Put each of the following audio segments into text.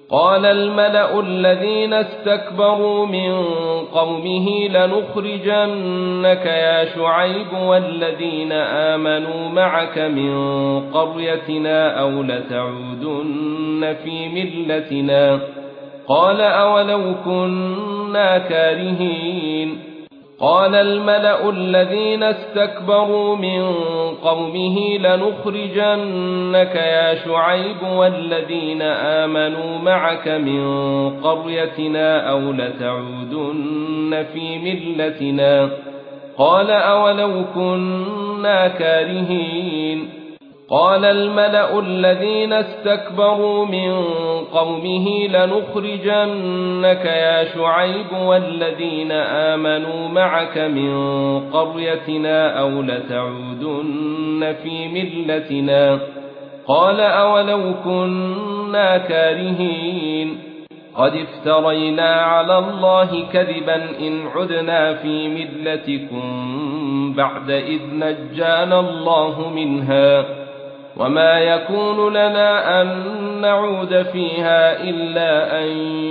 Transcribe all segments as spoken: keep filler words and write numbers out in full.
قال الملأ الذين استكبروا من قومه لنخرجنك يا شعيب والذين آمنوا معك من قريتنا أو لتعودن في ملتنا قال أولو كنا كارهين قال الملأ الذين استكبروا من قومه لنخرجنك يا شعيب والذين آمنوا معك من قريتنا أو لتعودن في ملتنا قال أولو كنا كارهين قال الملأ الذين استكبروا من قومه لنخرجنك يا شعيب والذين آمنوا معك من قريتنا أو لتعودن في ملتنا قال أولو كنا كارهين قد افترينا على الله كذبا إن عدنا في ملتكم بعد إذ نجانا الله منها وما يكون لنا أن نعود فيها إلا أن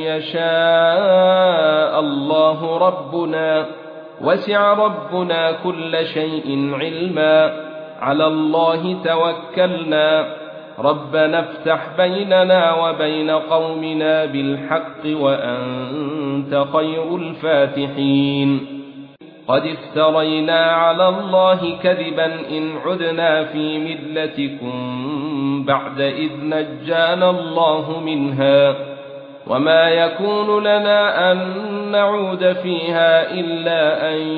يشاء الله ربنا وسع ربنا كل شيء علما على الله توكلنا ربنا افتح بيننا وبين قومنا بالحق وأنت خير الفاتحين قد افترينا على الله كذبا إن عدنا في ملتكم بعد إذ نجانا الله منها وما يكون لنا أن نعود فيها إلا أن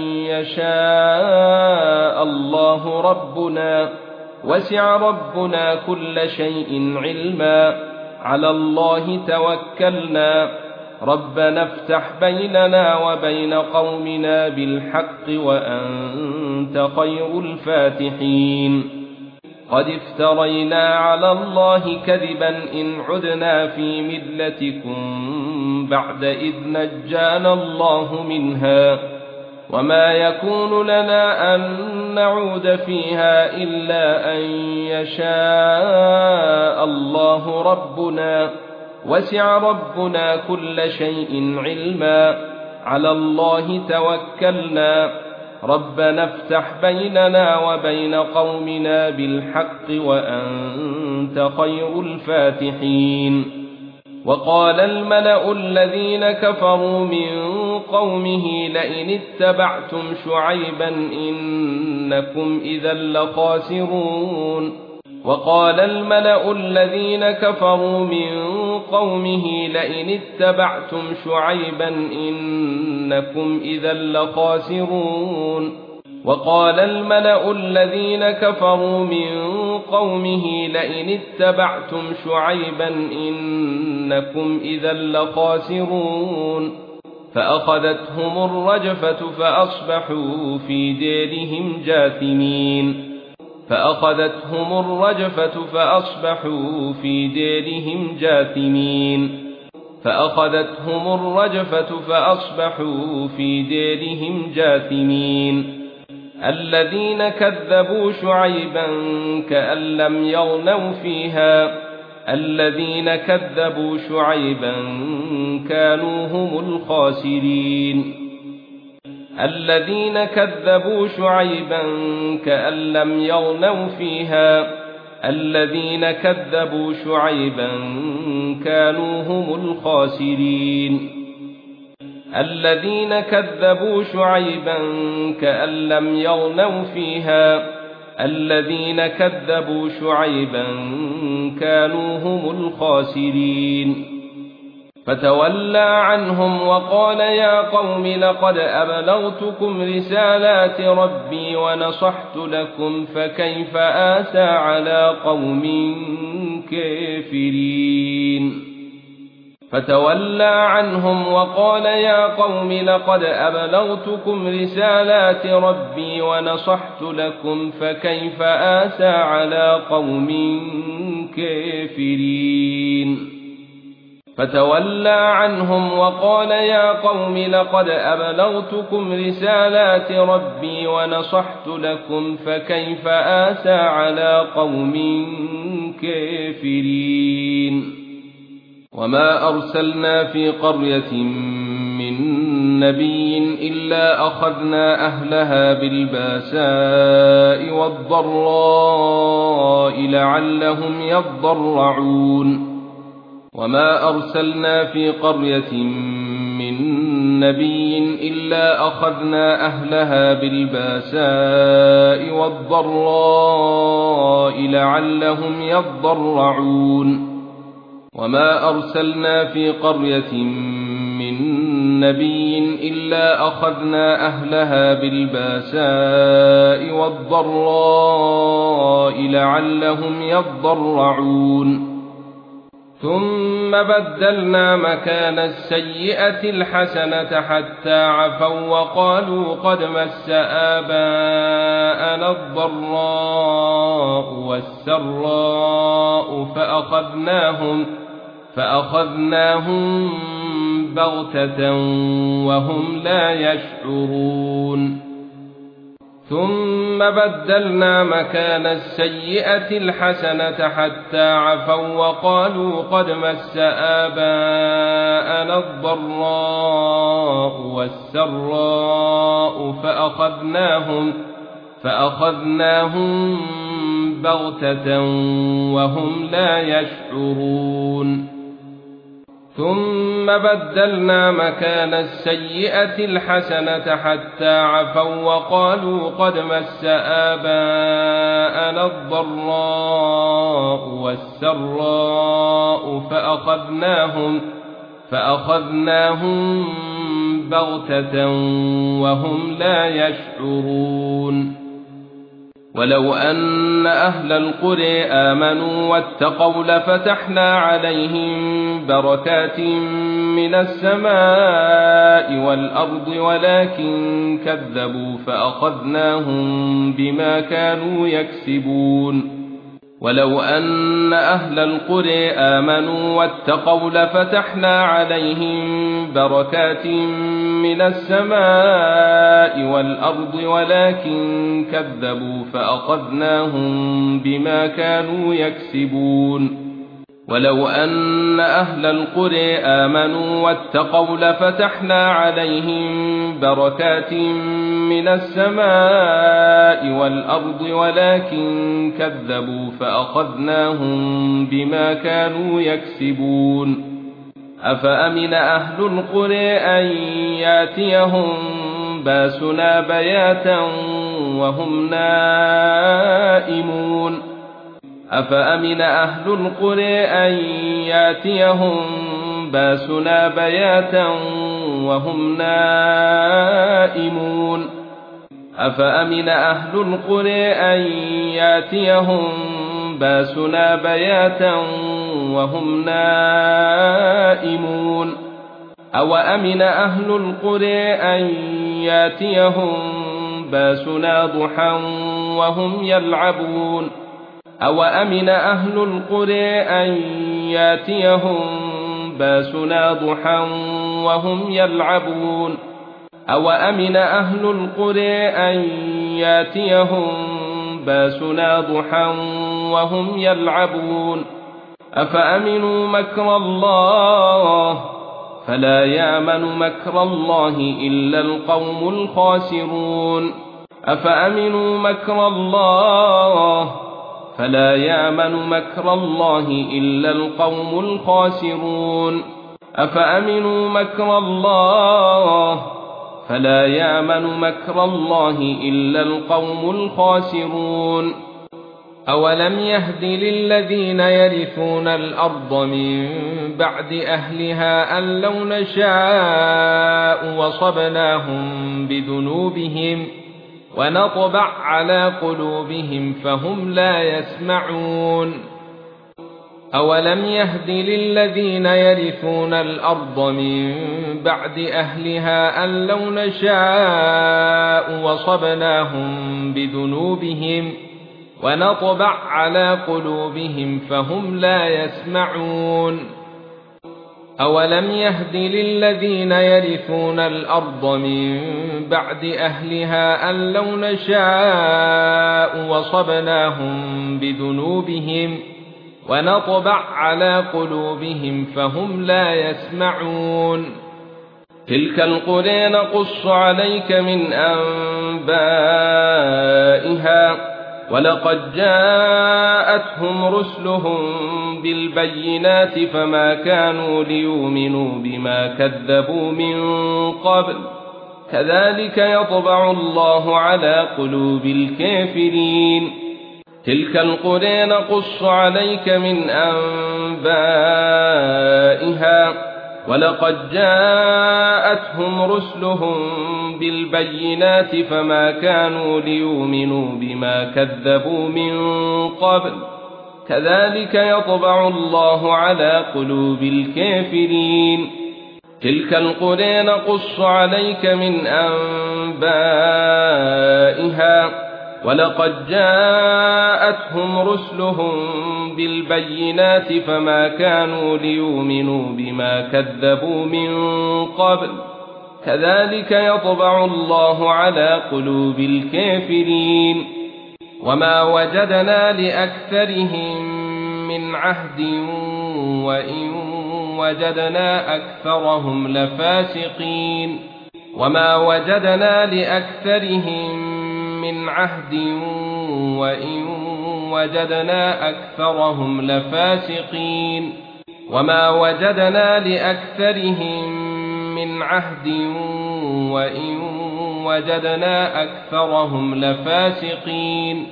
يشاء الله ربنا وسع ربنا كل شيء علما على الله توكلنا ربنا افتح بيننا وبين قومنا بالحق وأنت خير الفاتحين قد افترينا على الله كذبا إن عدنا في ملتكم بعد إذ نجانا الله منها وما يكون لنا أن نعود فيها إلا أن يشاء الله ربنا وسع ربنا كل شيء علما على الله توكلنا ربنا افتح بيننا وبين قومنا بالحق وأنت خير الفاتحين وقال الملأ الذين كفروا من قومه لئن اتبعتم شعيبا إنكم إذا لخاسرون وقال الملأ الذين كفروا من قومه لئن اتبعتم شعيبا إنكم إذا لخاسرون وقال الملأ الذين كفروا من قومه لئن اتبعتم شعيبا إنكم إذا لخاسرون فأخذتهم الرجفة فأصبحوا في ديرهم جاثمين فأخذتهم الرجفة فأصبحوا في ديرهم جاثمين فأخذتهم الرجفة فأصبحوا في ديرهم جاثمين الذين كذبوا شعيبا كأن لم يغنوا فيها الذين كذبوا شعيبا كانوا هم الخاسرين الذين كذبوا شعيبا كأن لم يغنوا فيها الذين كذبوا شعيبا كانوا هم الخاسرين الذين كذبوا شعيبا كأن لم يغنوا فيها الذين كذبوا شعيبا كانوا هم الخاسرين فتولى عنهم وقال يا قوم لقد أبلغتكم رسالات ربي ونصحت لكم فكيف آسى على قوم كافرين فتولى عنهم وقال يا قوم لقد أبلغتكم رسالات ربي ونصحت لكم فكيف آسى على قوم كافرين فتولى عنهم وقال يا قوم لقد أبلغتكم رسالات ربي ونصحت لكم فكيف آسى على قوم كافرين وما أرسلنا في قرية من نبي إلا أخذنا أهلها بالباساء والضراء لعلهم يضرعون وما أرسلنا في قرية من نبي إلا أخذنا أهلها بالباساء والضراء لعلهم يضرعون وما أرسلنا في قرية من نبي إلا أخذنا أهلها بالباساء والضراء لعلهم يضرعون ثم بدلنا مكان السيئة الحسنة حتى عفوا وقالوا قد مس آباءنا الضراء والسراء فأخذناهم فأخذناهم بغتة وهم لا يشعرون ثم بدلنا مكان السيئة الحسنة حتى عفوا وقالوا قد مس آباءنا الضراء والسراء فأخذناهم فأخذناهم بغتة وهم لا يشعرون ثم بدلنا مكان السيئة الحسنة حتى عفوا وقالوا قد مس آباءنا الضراء والسراء فأخذناهم فأخذناهم بغتة وهم لا يشعرون ولو أن أهل القرى آمنوا واتقوا لفتحنا عليهم بركات من السماء والأرض ولكن كذبوا فأخذناهم بما كانوا يكسبون ولو أن أهل القرى آمنوا واتقوا لفتحنا عليهم بركات من السماء والأرض ولكن كذبوا فأخذناهم بما كانوا يكسبون ولو أن أهل القرى آمنوا واتقوا لفتحنا عليهم بركات من السماء والأرض ولكن كذبوا فأخذناهم بما كانوا يكسبون أفأمن أهل القرى أن ياتيهم باسنا بياتا وهم نائمون أفأمن أهل القرى أن ياتيهم باسنا بياتا وهم نائمون أفأمن أهل القرى أن ياتيهم باسنا بياتا وهم نائمون أوأمن أهل القرى أن ياتيهم باسنا ضحى وهم يلعبون أوأمن أهل القرى أن ياتيهم باسنا ضحى وهم يلعبون أوأمن أهل القرى أن ياتيهم باسنا ضحى وهم يلعبون أفأمنوا مكر الله فلا يأمن مكر الله إلا القوم الخاسرون أفأمنوا مكر الله فلا يأمن مكر الله إلا القوم الخاسرون أفأمنوا مكر الله فلا يأمن مكر الله إلا القوم الخاسرون أولم يهد للذين يرثون الأرض من بعد أهلها أن لو نشاء وصبناهم بذنوبهم ونطبع على قلوبهم فهم لا يسمعون أولم يهد للذين يرثون الأرض من بعد أهلها أن لو نشاء وصبناهم بذنوبهم ونطبع على قلوبهم فهم لا يسمعون أولم يهد للذين يرثون الأرض من بعد أهلها أن لو نشاء وصبناهم بذنوبهم ونطبع على قلوبهم فهم لا يسمعون تلك القرى نقص عليك من أنبائها ولقد جاءتهم رسلهم بالبينات فما كانوا ليؤمنوا بما كذبوا من قبل كذلك يطبع الله على قلوب الكافرين تلك القرى نقص عليك من أنبائها ولقد جاءتهم رسلهم بالبينات فما كانوا ليؤمنوا بما كذبوا من قبل كذلك يطبع الله على قلوب الكافرين تلك القرى نقص عليك من أنبائها ولقد جاءتهم رسلهم بالبينات فما كانوا ليؤمنوا بما كذبوا من قبل كذلك يطبع الله على قلوب الكافرين وما وجدنا لأكثرهم من عهد وإن وجدنا أكثرهم لفاسقين وما وجدنا لأكثرهم من عهد وإن وجدنا أكثرهم لفاسقين وما وجدنا لأكثرهم من عهد وإن وجدنا أكثرهم لفاسقين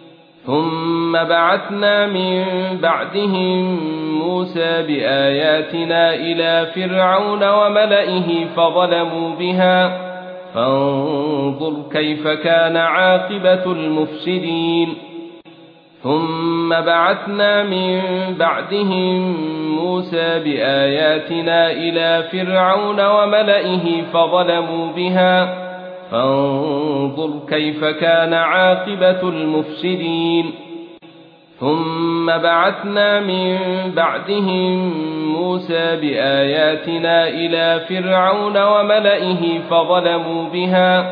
ثم بعثنا من بعدهم موسى بآياتنا إلى فرعون وملئه فظلموا بها فانظر كيف كان عاقبة المفسدين ثم بعثنا من بعدهم موسى بآياتنا إلى فرعون وملئه فظلموا بها فانظر كيف كان عاقبة المفسدين ثم بعثنا من بعدهم موسى بآياتنا إلى فرعون وملئه فظلموا بها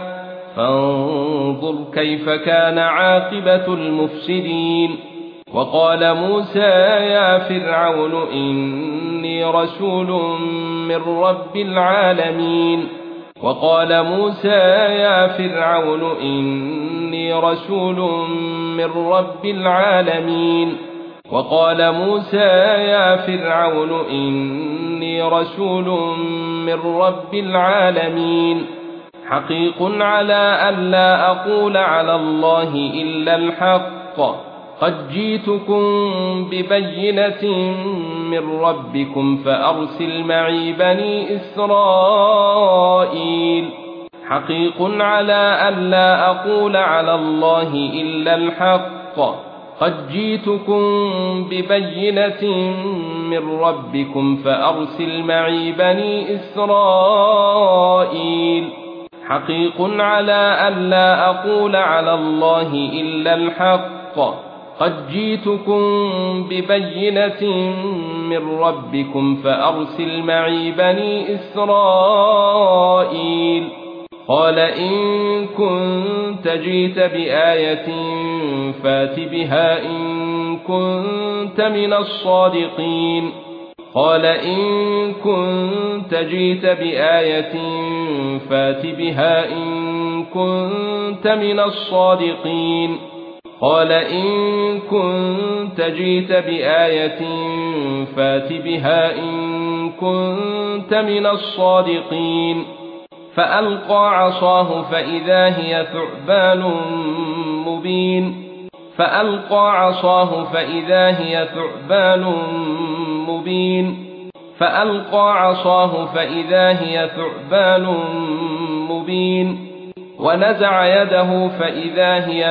فانظر كيف كان عاقبة المفسدين وقال موسى يا فرعون إني رسول من رب العالمين وقال موسى يا فرعون إني رسول من رب العالمين وقال موسى يا فرعون إني رسول من رب العالمين حقيق على ألا أقول على الله إلا الحق قد جئتكم ببينة من ربكم فأرسل معي بني إسرائيل حقيق على ألا أقول على الله إلا الحق قد جئتكم ببينة من ربكم فأرسل معي بني إسرائيل حقيق على ألا أقول على الله إلا الحق قد جئتكم ببينة من ربكم فأرسل معي بني إسرائيل قال إن كنت جئت بآية فات بها إن كنت من الصادقين قال إن كنت جئت بآية فات بها إن كنت من الصادقين قال إن كنت جئت بآية فات بها إن كنت من الصادقين فألقى عصاه فإذا هي ثعبان مبين فألقى عصاه فإذا هي ثعبان مبين فألقى عصاه فإذا هي ثعبان مبين ونزع يده فإذا هي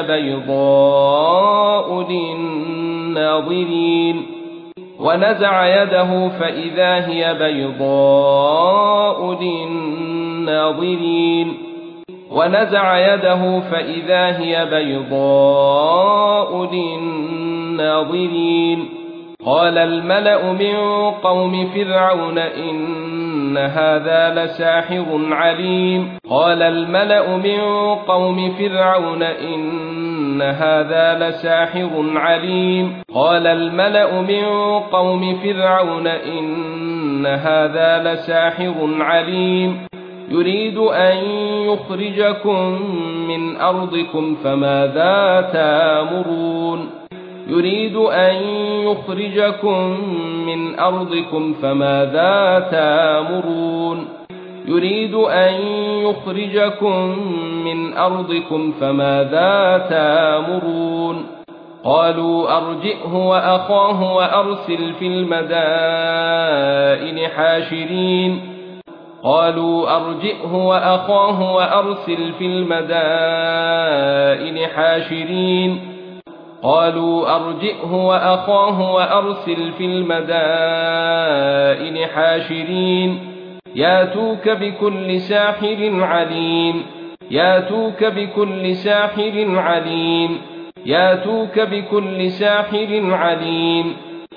بيضاء للناظرين ونزع يده فإذا هي بيضاء للناظرين ونزع يده فإذا هي بيضاء للناظرين قال الملأ من قوم فرعون إن هذا لساحر عليم قال الملأ من قوم فرعون إن هذا لساحر عليم قال الملأ من قوم فرعون إن هذا لساحر عليم يريد أن يخرجكم من أرضكم فماذا تأمرون يريد أن يخرجكم من أرضكم فماذا تأمرون يريد أن يخرجكم من أرضكم فماذا تأمرون قالوا أرجئه وأخاه وأرسل في المدائن حاشرين قالوا أرجئه وأخاه وأرسل في المدائن حاشرين قالوا أرجئه وأخاه وأرسل في المدائن حاشرين ياتوك بكل ساحر عليم ياتوك بكل ساحر عليم ياتوك بكل ساحر عليم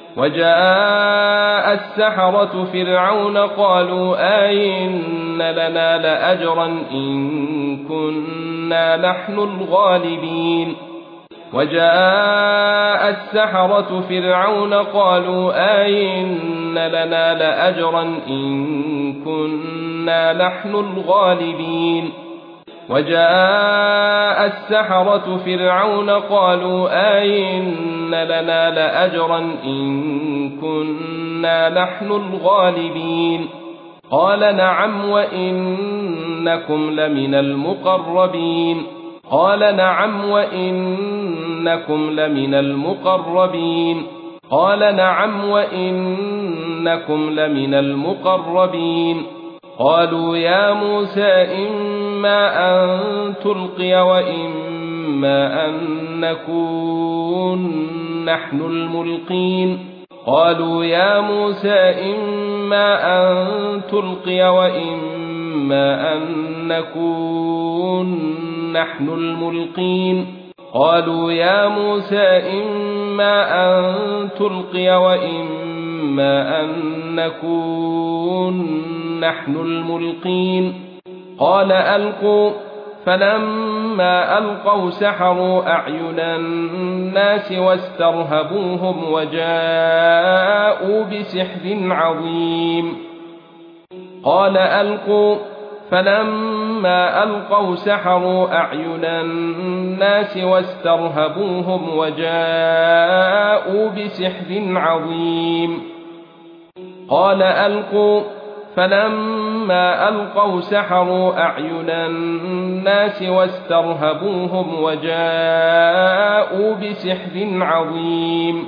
وجاء السحرة فرعون قالوا أئن لنا لأجرا إن كنا نحن الغالبين وجاء السحرة فرعون قالوا أئن لنا لأجرا إن كنا نحن الغالبين وجاء السحرة فرعون قالوا أئن لنا لأجرا إن كنا نحن الغالبين قال نعم وإنكم لمن المقربين قال نعم وإنكم لمن المقربين قال نعم وإنكم لمن المقربين قالوا يا موسى إما أن تلقي وإما أن نكون نحن الملقين قالوا يا موسى إما أن تلقي وإما أن نكون نحن الملقين قالوا يا موسى إما أن تلقي وإما أن نكون نحن الملقين قال ألقوا فلما ألقوا سحروا أعين الناس واسترهبوهم وجاءوا بسحر عظيم قال ألقوا فلما ألقوا سحروا أعين الناس واسترهبوهم وجاءوا بسحر عظيم قال ألقوا فلما ألقوا سحروا أعين الناس واسترهبوهم وجاءوا بسحر عظيم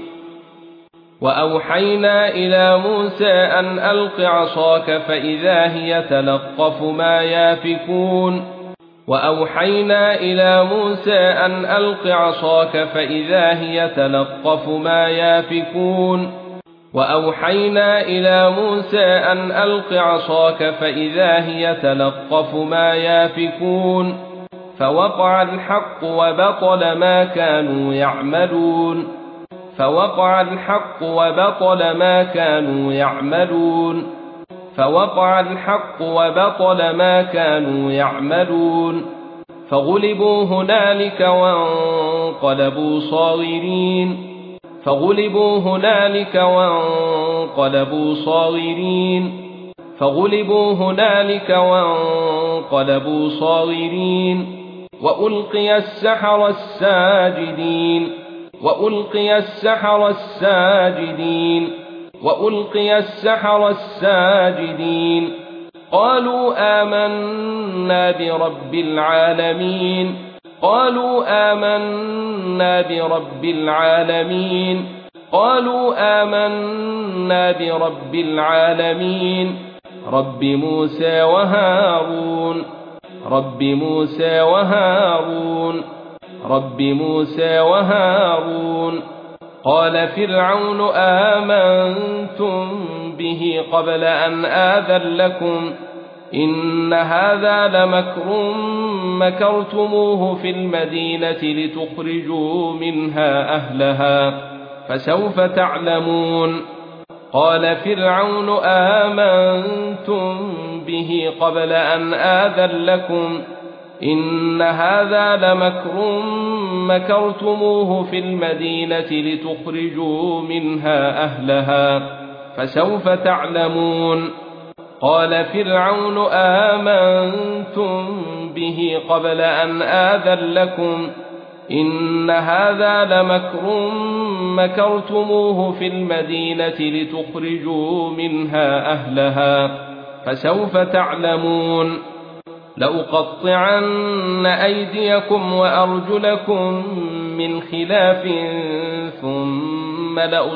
وأوحينا إلى موسى أن ألق عصاك فإذا هي تلقف ما يافكون وأوحينا إلى موسى أن ألق عصاك فإذا هي تلقف ما يافكون وأوحينا إلى موسى أن ألق عصاك فإذا هي تلقف ما يافكون فوقع الحق وبطل ما كانوا يعملون فوقع الحق وبطل ما كانوا يعملون فوقع الحق وبطل ما كانوا يعملون فغلبوا هنالك وانقلبوا صاغرين فغلبوا هنالك وانقلبوا صاغرين فغلبوا هنالك وانقلبوا صاغرين وألقي السحرة الساجدين وألقي السحرة الساجدين وألقي السحرة الساجدين قالوا آمنا برب العالمين قالوا آمنا برب العالمين قالوا آمنا برب العالمين رب موسى وهارون رب موسى وهارون رب موسى وهارون قال فرعون آمنتم به قبل أن آذن لكم إن هذا لمكر مكرتموه في المدينة لتخرجوا منها أهلها فسوف تعلمون. قال فرعون آمنتم به قبل أن آذن لكم إن هذا لمكر مكرتموه في المدينة لتخرجوا منها أهلها فسوف تعلمون. قال فرعون آمنتم به قبل أن آذن لكم إن هذا لمكر مكرتموه في المدينة لتخرجوا منها أهلها فسوف تعلمون. لأقطعن أيديكم وأرجلكم من خلاف ثم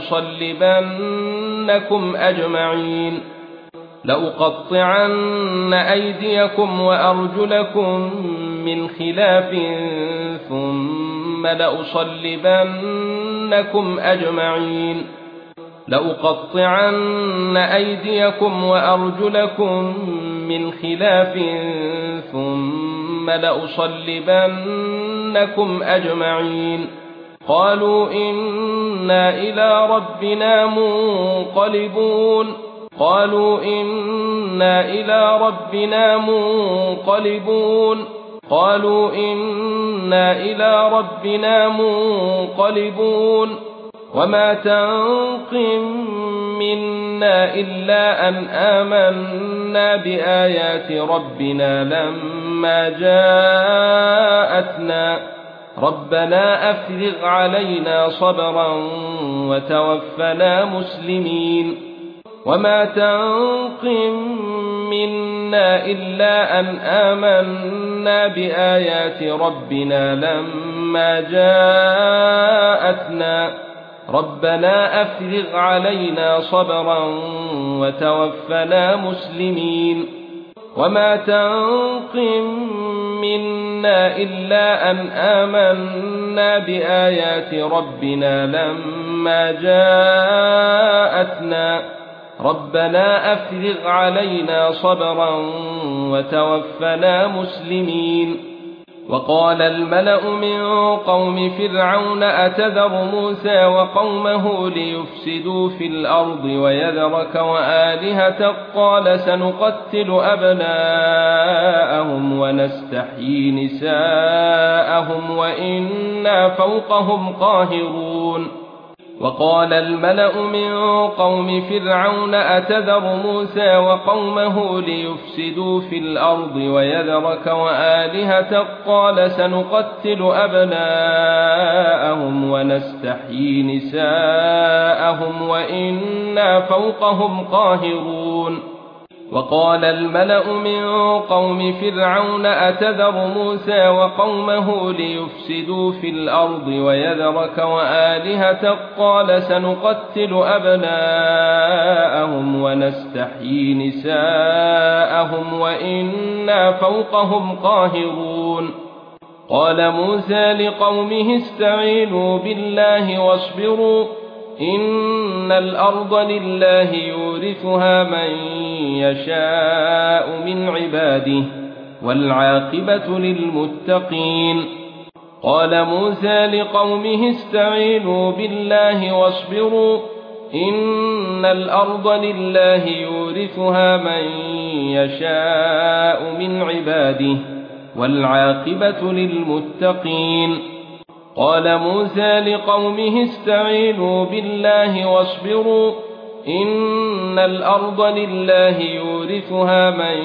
لأصلبنكم أجمعين لأقطعن أيديكم وأرجلكم من خلاف ثم لأصلبنكم أجمعين لأقطعن أيديكم وأرجلكم من خلاف ثم لأصلبنكم أجمعين. قالوا إنا إلى ربنا منقلبون قالوا إنا إلى ربنا منقلبون قالوا إنا إلى ربنا منقلبون. وما تنقم منا إلا أن آمنا بآيات ربنا لما جاءتنا ربنا أفرغ علينا صبرا وتوفنا مسلمين. وما تنقم منا إلا أن آمنا بآيات ربنا لما جاءتنا ربنا أفرغ علينا صبرا وتوفنا مسلمين. وما تنقم منا إلا أن آمنا بآيات ربنا لما جاءتنا ربنا أفرغ علينا صبرا وتوفنا مسلمين. وقال الملأ من قوم فرعون أتذر موسى وقومه ليفسدوا في الأرض ويذرك وآلهتك قال سنقتل أبناءهم ونستحيي نساءهم وإنا فوقهم قاهرون. وقال الملأ من قوم فرعون أتذر موسى وقومه ليفسدوا في الأرض ويذرك وآلهتك قال سنقتل أبناءهم ونستحيي نساءهم وإنا فوقهم قاهرون. وقال الملأ من قوم فرعون أتذر موسى وقومه ليفسدوا في الأرض ويذرك وآلهتك قال سنقتل أبناءهم ونستحيي نساءهم وإنا فوقهم قاهرون. قال موسى لقومه استعينوا بالله واصبروا إن الأرض لله يورثها من يشاء من عباده والعاقبة للمتقين. قال موسى لقومه استعينوا بالله واصبروا إن الأرض لله يورثها من يشاء من عباده والعاقبة للمتقين. قال موسى لقومه استعينوا بالله واصبروا إن الأرض لله يورثها من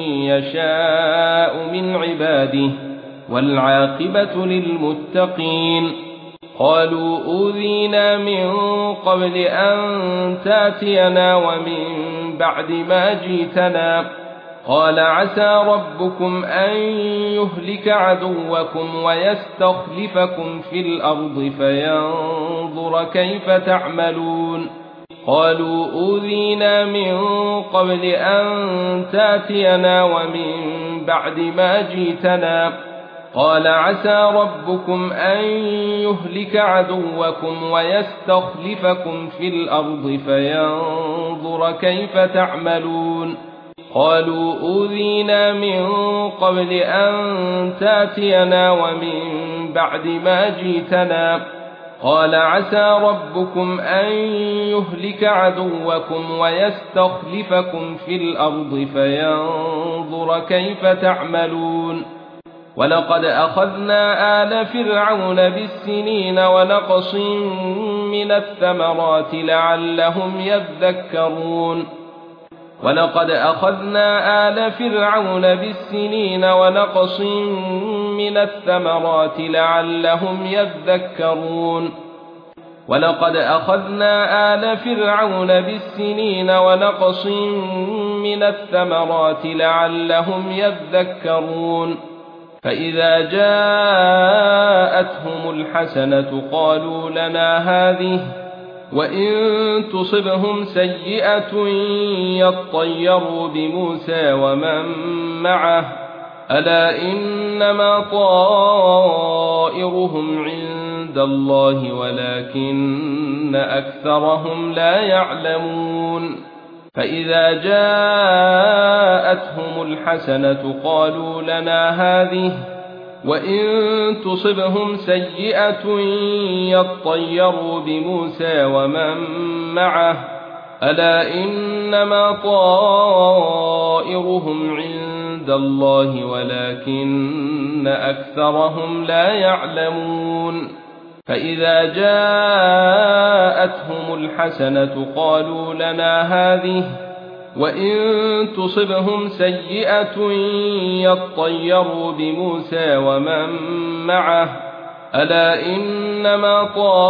يشاء من عباده والعاقبة للمتقين. قالوا أوذينا من قبل أن تاتينا ومن بعد ما جئتنا قال عسى ربكم أن يهلك عدوكم ويستخلفكم في الأرض فينظر كيف تعملون. قالوا أوذينا من قبل أن تاتينا ومن بعد ما جئتنا قال عسى ربكم أن يهلك عدوكم ويستخلفكم في الأرض فينظر كيف تعملون. قالوا أوذينا من قبل أن تاتينا ومن بعد ما جئتنا قال عسى ربكم أن يهلك عدوكم ويستخلفكم في الأرض فينظر كيف تعملون ولقد أخذنا آل فرعون بالسنين ونقص من الثمرات لعلهم يذكرون ولقد أخذنا آل فرعون بالسنين ونقص من الثمرات لعلهم يذكرون ولقد أخذنا آل فرعون بالسنين ونقص من الثمرات لعلهم يذكرون فإذا جاءتهم الحسنة قالوا لنا هذه وإن تصبهم سيئة يطيروا بموسى ومن معه ألا إنما طائرهم عند الله ولكن أكثرهم لا يعلمون فإذا جاءتهم الحسنة قالوا لنا هذه وإن تصبهم سيئة يطيروا بموسى ومن معه ألا إنما طائرهم عند الله ولكن أكثرهم لا يعلمون فإذا جاءتهم الحسنة قالوا لنا هذه وإن تصبهم سيئة يطيروا بموسى ومن معه ألا إنما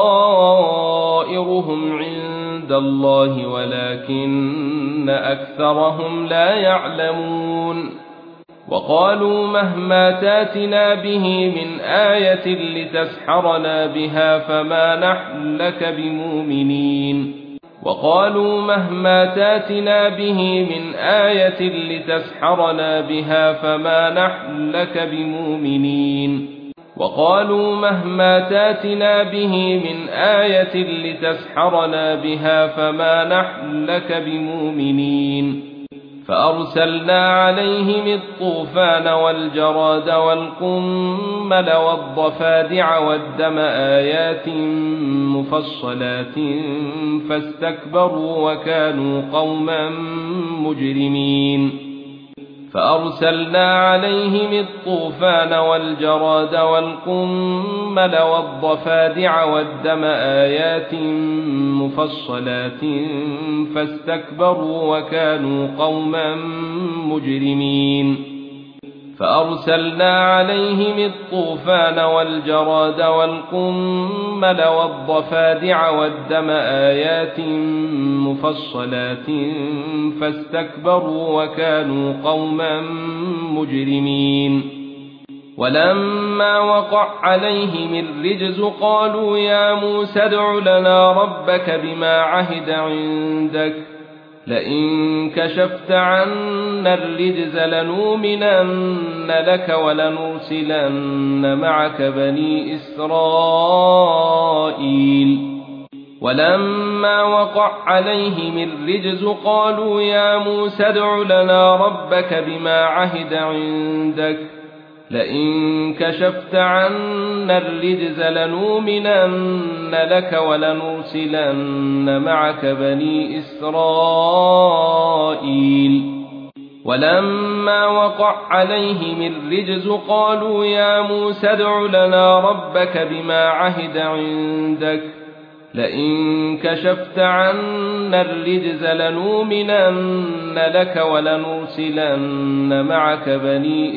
طائرهم عند الله ولكن أكثرهم لا يعلمون وقالوا مهما تاتنا به من آية لتسحرنا بها فما نحن لك بمؤمنين وقالوا مهما تاتنا به من آية لتسحرنا بها فما نحن لك بمؤمنين وقالوا مهما تاتنا به من آية لتسحرنا بها فما نحن لك بمؤمنين فأرسلنا عليهم الطوفان والجراد والقمل والضفادع والدم آيات مفصلات فاستكبروا وكانوا قوما مجرمين فأرسلنا عليهم الطوفان والجراد والقمل والضفادع والدم آيات مفصلات فاستكبروا وكانوا قوما مجرمين فأرسلنا عليهم الطوفان والجراد والقمل والضفادع والدم آيات مفصلات فاستكبروا وكانوا قوما مجرمين ولما وقع عليهم الرجز قالوا يا موسى ادع لنا ربك بما عهد عندك لئن كشفت عنا الرجز لنؤمنن لك ولنرسلن معك بني إسرائيل ولما وقع عليهم الرجز قالوا يا موسى ادع لنا ربك بما عهد عندك لئن كشفت عنا الرجز لنؤمنن لك ولنرسلن معك بني إسرائيل ولما وقع عليهم الرجز قالوا يا موسى ادع لنا ربك بما عهد عندك لئن كشفت عنا الرجز لنؤمنن لك ولنرسلن معك بني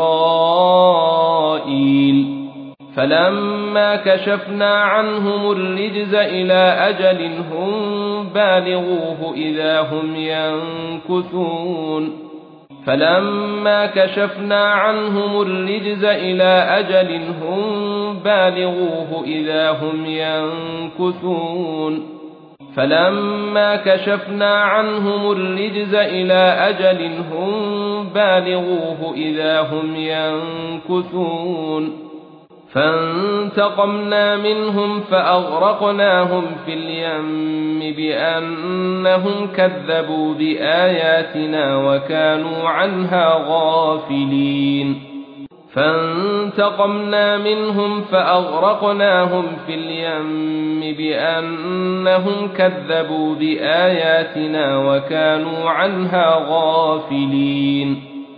إسرائيل فلما كشفنا عنهم الرجز إلى أجل هم بالغوه إذا هم ينكثون فلما كشفنا عنهم الرجز إلى أجل هم بالغوه إذا هم ينكثون فلما كشفنا عنهم الرجز إلى أجل هم بالغوه إذا هم ينكثون فانتقمنا منهم فأغرقناهم في اليم بأنهم كذبوا بآياتنا وكانوا عنها غافلين فانتقمنا منهم فأغرقناهم في اليم بأنهم كذبوا بآياتنا وكانوا عنها غافلين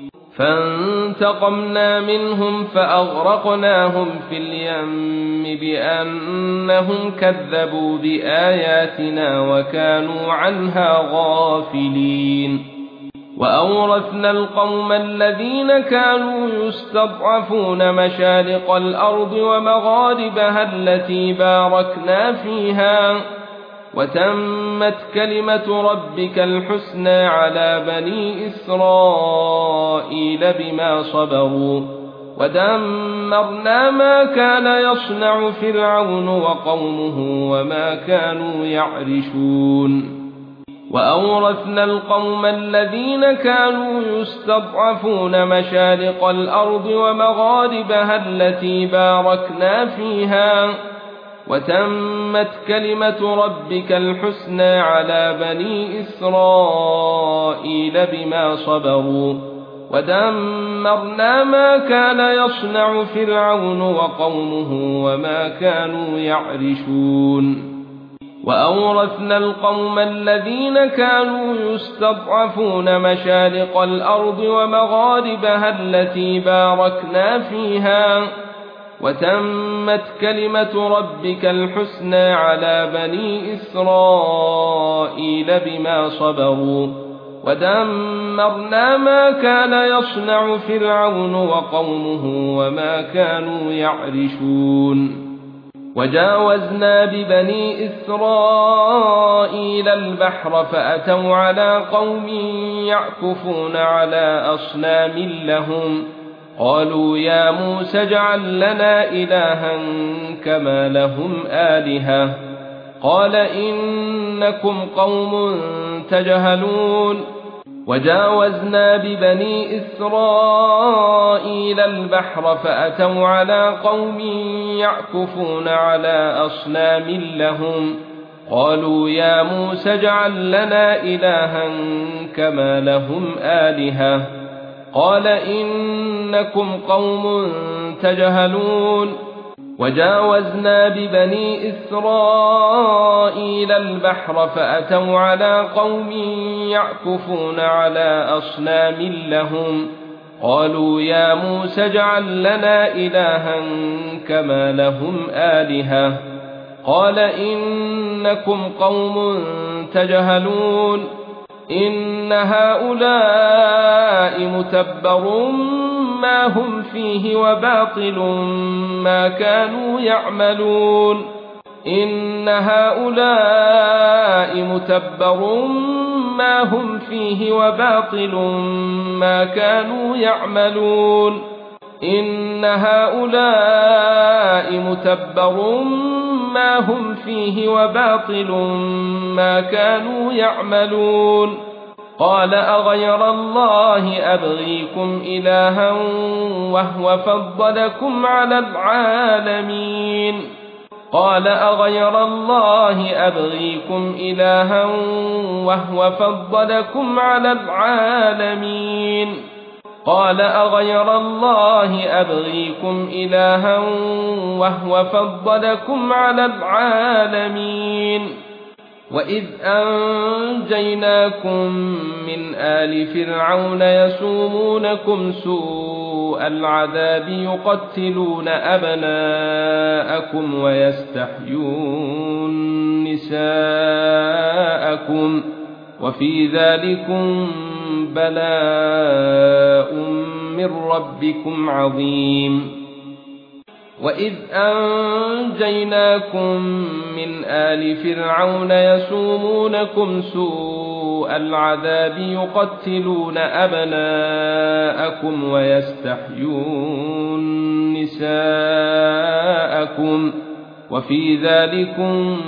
فانتقمنا منهم فأغرقناهم في اليم بأنهم كذبوا بآياتنا وكانوا عنها غافلين وأورثنا القوم الذين كانوا يستضعفون مشارق الأرض ومغاربها التي باركنا فيها وتمت كلمة ربك الحسنى على بني إسرائيل بما صبروا ودمرنا ما كان يصنع فرعون وقومه وما كانوا يعرشون وأورثنا القوم الذين كانوا يستضعفون مشارق الأرض ومغاربها التي باركنا فيها وتمت كلمة ربك الحسنى على بني إسرائيل بما صبروا ودمرنا ما كان يصنع فرعون وقومه وما كانوا يعرشون وأورثنا القوم الذين كانوا يستضعفون مشارق الأرض ومغاربها التي باركنا فيها وتمت كلمة ربك الحسنى على بني إسرائيل بما صبروا ودمرنا ما كان يصنع فرعون وقومه وما كانوا يعرشون وجاوزنا ببني إسرائيل البحر فأتوا على قوم يعكفون على أصنام لهم قالوا يا موسى اجعل لنا إلها كما لهم آلهة قال إنكم قوم تجهلون وجاوزنا ببني إسرائيل البحر فأتوا على قوم يعكفون على أصنام لهم قالوا يا موسى اجعل لنا إلها كما لهم آلهة قال إنكم قوم تجهلون وجاوزنا ببني إسرائيل البحر فأتوا على قوم يعكفون على أصنام لهم قالوا يا موسى اجعل لنا إلها كما لهم آلهة قال إنكم قوم تجهلون إن هؤلاء متبر ما هم فيه وباطل ما كانوا يعملون إن هؤلاء متبر ما هم فيه وباطل ما كانوا يعملون إن هؤلاء متبر ما هم فيه وباطل ما كانوا يعملون قال أغير الله أبغيكم إلها وهو فضلكم على العالمين قال أغير الله أبغيكم إلها وهو فضلكم على العالمين قال أغير الله أبغيكم إلها وهو فضلكم على العالمين وإذ أنجيناكم من آل فرعون يسومونكم سوء العذاب يقتلون أبناءكم ويستحيون نساءكم وفي ذلكم بلاء من ربكم عظيم وإذ أنجيناكم من آل فرعون يسومونكم سوء العذاب يقتلون أبناءكم ويستحيون نساءكم وفي ذلكم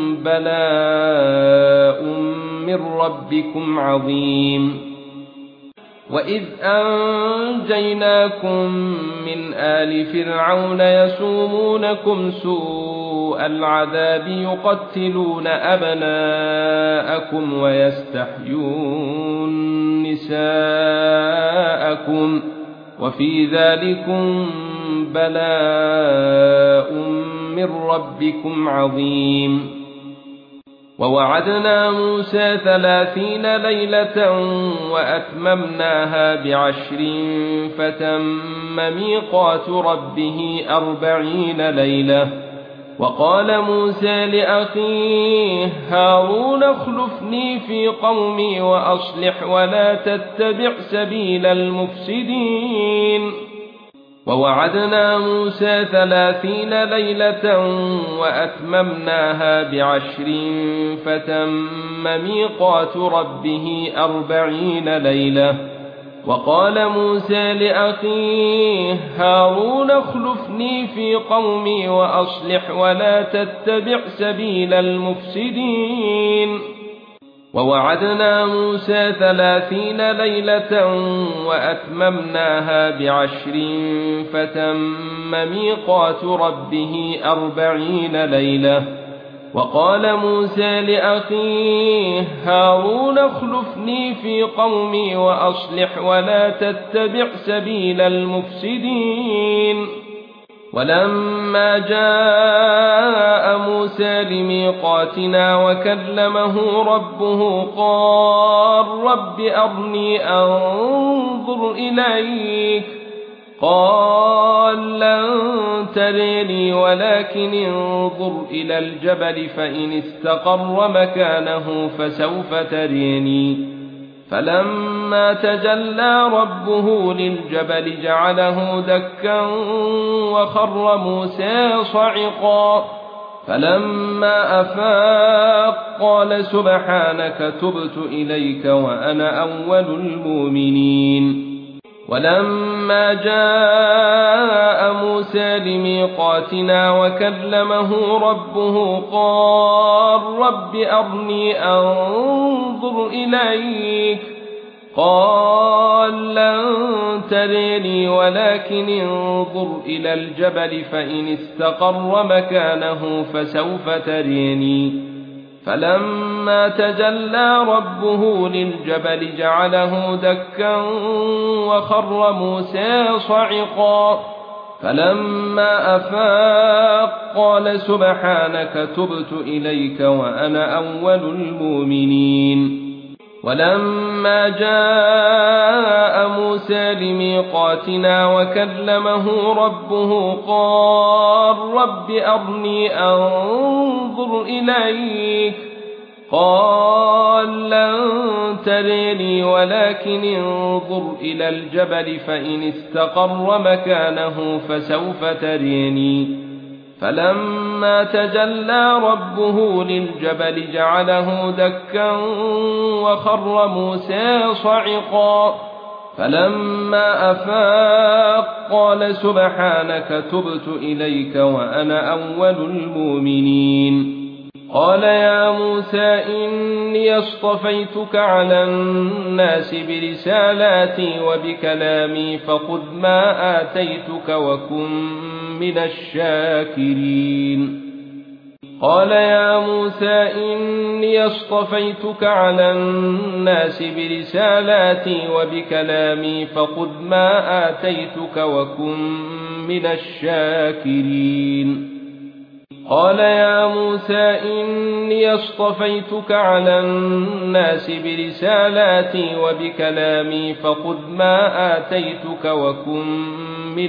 بلاء من ربكم عظيم وإذ أنجيناكم من آل فرعون يسومونكم سوء العذاب يقتلون أبناءكم ويستحيون نساءكم وفي ذلكم بلاء من ربكم عظيم. ووعدنا موسى ثلاثين ليلة وأتممناها بعشر فتم ميقات ربه أربعين ليلة. وقال موسى لأخيه هارون اخلفني في قومي وأصلح ولا تتبع سبيل المفسدين. ووعدنا موسى ثلاثين ليلة وأتممناها بعشر فتم ميقات ربه أربعين ليلة. وقال موسى لأخيه هارون اخلفني في قومي وأصلح ولا تتبع سبيل المفسدين. ووعدنا موسى ثلاثين ليلة وأتممناها بعشر فتم ميقات ربه أربعين ليلة. وقال موسى لأخيه هارون اخلفني في قومي وأصلح ولا تتبع سبيل المفسدين. ولما جاء موسى لميقاتنا وكلمه ربه قال رب أرني أنظر إليك قال لن تريني ولكن انظر إلى الجبل فإن استقر مكانه فسوف تريني. فلما تجلى ربه للجبل جعله دكا وخر موسى صعقا. فلما أفاق قال سبحانك تبت إليك وأنا أول المؤمنين. ولما جاء موسى لميقاتنا وكلمه ربه قال رب أرني أنظر إليك قال لن تريني ولكن انظر إلى الجبل فإن استقر مكانه فسوف تريني. فلما تجلى ربه للجبل جعله دكا وخر موسى صعقا. فلما أفاق قال سبحانك تبت إليك وأنا أول المؤمنين. ولما جاء موسى لميقاتنا وكلمه ربه قال رب أرني أنظر إليك قال لن تريني ولكن انظر إلى الجبل فإن استقر مكانه فسوف تريني. فلما تجلى ربه للجبل جعله دكا وخر موسى صعقا. فلما أفاق قال سبحانك تبت إليك وأنا أول المؤمنين. قال يا موسى إني اصطفيتك على الناس برسالاتي وبكلامي فخذ ما آتيتك وكن من الشاكرين. قال يا موسى إني اصطفيتك على الناس برسالاتي وبكلامي فخذ ما آتيتك وكن من الشاكرين. قال يا موسى إني اصطفيتك على الناس برسالاتي وبكلامي فخذ ما آتيتك وكن من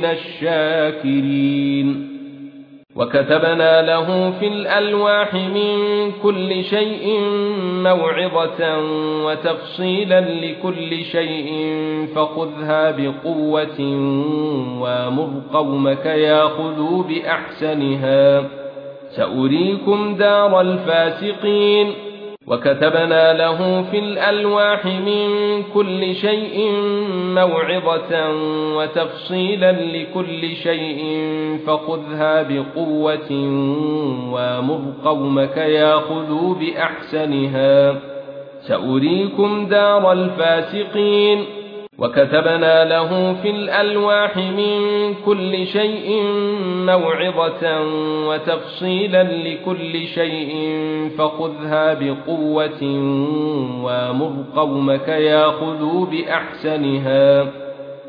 الشاكرين. وكتبنا له في الألواح من كل شيء موعظة وتفصيلا لكل شيء فخذها بقوة وامر قومك ياخذوا بأحسنها سأريكم دار الفاسقين. وكتبنا له في الألواح من كل شيء موعظة وتفصيلا لكل شيء فخذها بقوة وامر قومك ياخذوا بأحسنها سأريكم دار الفاسقين. وكتبنا له في الألواح من كل شيء موعظة وتفصيلا لكل شيء فخذها بقوة وامر قومك ياخذوا بأحسنها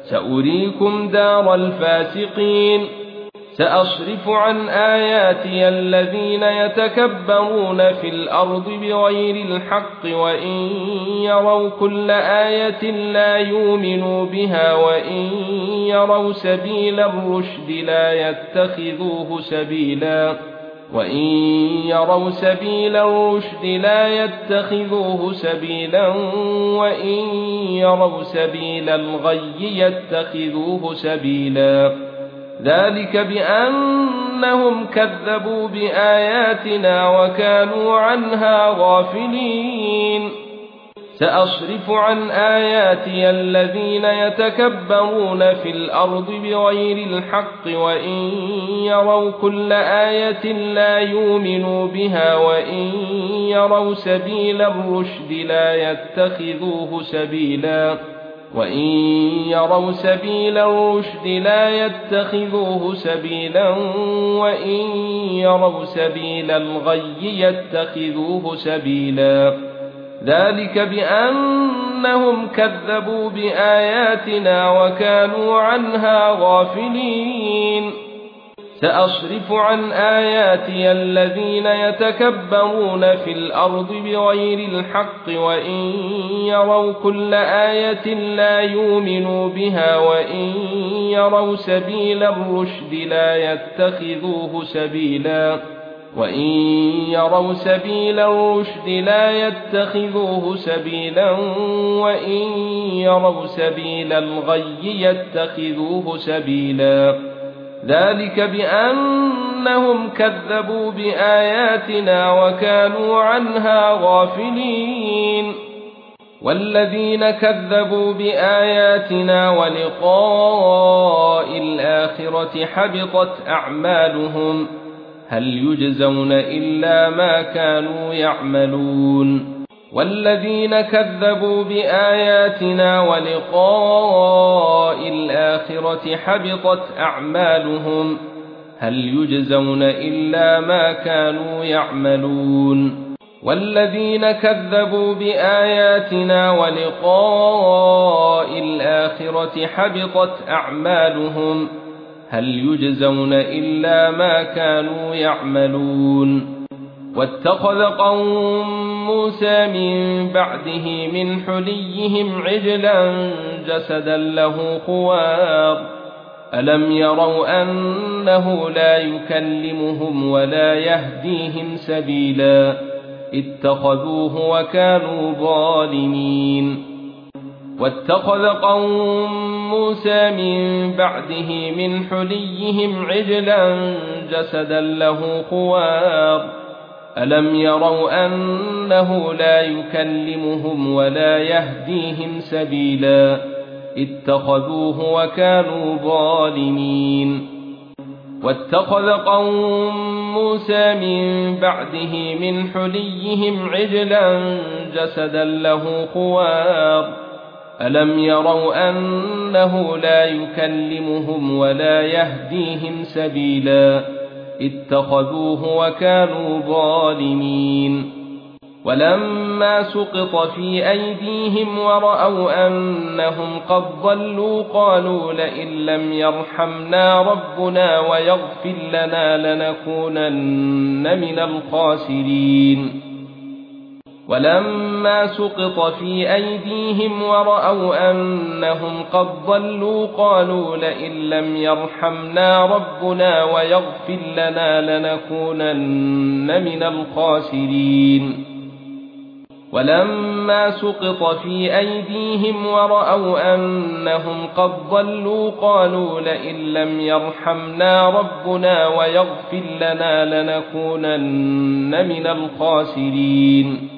سأريكم دار الفاسقين سأصرف عن آياتي الذين يتكبرون في الأرض بغير الحق وإن يروا كل آية لا يؤمنوا بها وإن يروا سبيل الرشد لا يتخذوه سبيلا وإن يروا سبيل الرشد لا يتخذوه سبيلا وإن يروا سبيل الغي يتخذوه سبيلا ذلك بأنهم كذبوا بآياتنا وكانوا عنها غافلين سأصرف عن آياتي الذين يتكبرون في الأرض بغير الحق وإن يروا كل آية لا يؤمنوا بها وإن يروا سبيل الرشد لا يتخذوه سبيلا وإن يروا سبيل الرشد لا يتخذوه سبيلا وإن يروا سبيل الغي يتخذوه سبيلا ذلك بأنهم كذبوا بآياتنا وكانوا عنها غافلين سأصرف عن آياتي الذين يتكبرون في الأرض بغير الحق وإن يروا كل آية لا يؤمنوا بها وإن يروا سبيل الرشد لا يتخذوه سبيلا وإن يروا سبيل الرشد لا يتخذوه سبيلا وإن يروا سبيل الغي يتخذوه سبيلا ذلك بأنهم كذبوا بآياتنا وكانوا عنها غافلين والذين كذبوا بآياتنا ولقاء الآخرة حبطت أعمالهم هل يجزون إلا ما كانوا يعملون والذين كذبوا بآياتنا ولقاء الآخرة حبطت أعمالهم هل يجزون إلا ما كانوا يعملون والذين كذبوا بآياتنا ولقاء الآخرة حبطت أعمالهم هل يجزون إلا ما كانوا يعملون واتخذ قوم موسى من بعده من حليهم عجلا جسدا له خوار ألم يروا أنه لا يكلمهم ولا يهديهم سبيلا اتخذوه وكانوا ظالمين واتخذ قوم موسى من بعده من حليهم عجلا جسدا له خوار ألم يروا أنه لا يكلمهم ولا يهديهم سبيلا اتخذوه وكانوا ظالمين واتخذ قوم موسى من بعده من حليهم عجلا جسدا له خوار ألم يروا أنه لا يكلمهم ولا يهديهم سبيلا اتخذوه وكانوا ظالمين ولما سقط في أيديهم ورأوا أنهم قد ضلوا قالوا لئن لم يرحمنا ربنا ويغفر لنا لنكونن من الخاسرين ولما سقط في أيديهم ورأوا أنهم قد ضلوا قالوا لئن لم يرحمنا ربنا ويغفر لنا لنكونن من الخاسرين ولما سقط في أيديهم ورأوا أنهم قد ضلوا قالوا لئن لم يرحمنا ربنا ويغفر لنا لنكونن من الخاسرين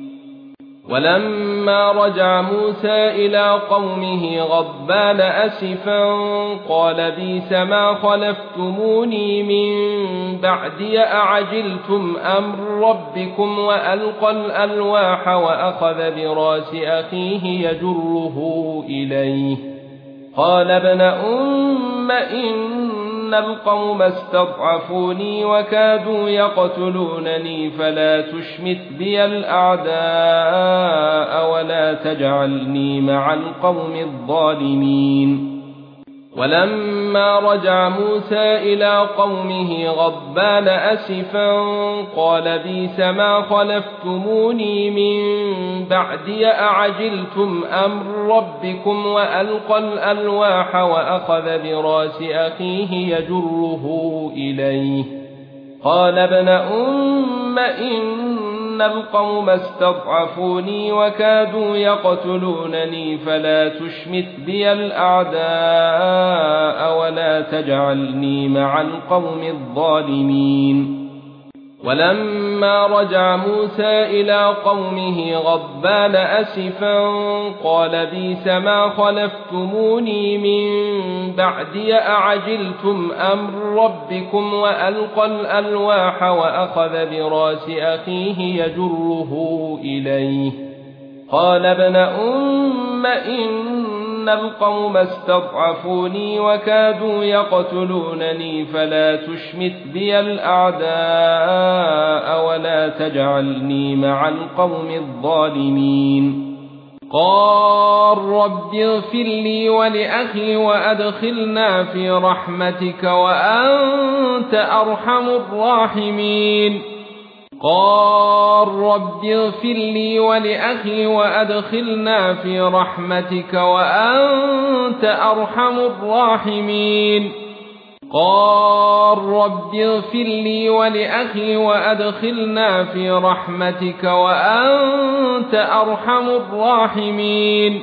ولما رجع موسى إلى قومه غضبان أسفا قال بئس ما خلفتموني من بعدي أعجلتم أمر ربكم وألقى الألواح وأخذ براس أخيه يجره إليه قال ابن أم إن القوم استضعفوني وكادوا يقتلونني فلا تشمت بي الأعداء ولا تجعلني مع القوم الظالمين ولما رجع موسى إلى قومه غضبان أسفا قال بئس ما خلفتموني من بعدي أعجلتم أمر ربكم وألقى الألواح وأخذ براس أخيه يجره إليه قال ابن أم إن القوم استضعفوني وكادوا يقتلونني فلا تشمت بي الأعداء ولا تجعلني مع القوم الظالمين. ولما رجع موسى إلى قومه غضبان أسفا قال بئس ما خلفتموني من بعدي أعجلتم أمر ربكم وألقى الألواح وأخذ براس أخيه يجره إليه قال ابن أم إن القوم استضعفوني وكادوا يقتلونني فلا تشمت بي الأعداء ولا تجعلني مع القوم الظالمين. قال رب اغفر لي ولأخي وأدخلنا في رحمتك وأنت أرحم الراحمين. قال رب اغفر لي ولأخي وأدخلنا في رحمتك وأنت أرحم الراحمين. قال رب اغفر لي ولأخي وأدخلنا في رحمتك وأنت أرحم الراحمين.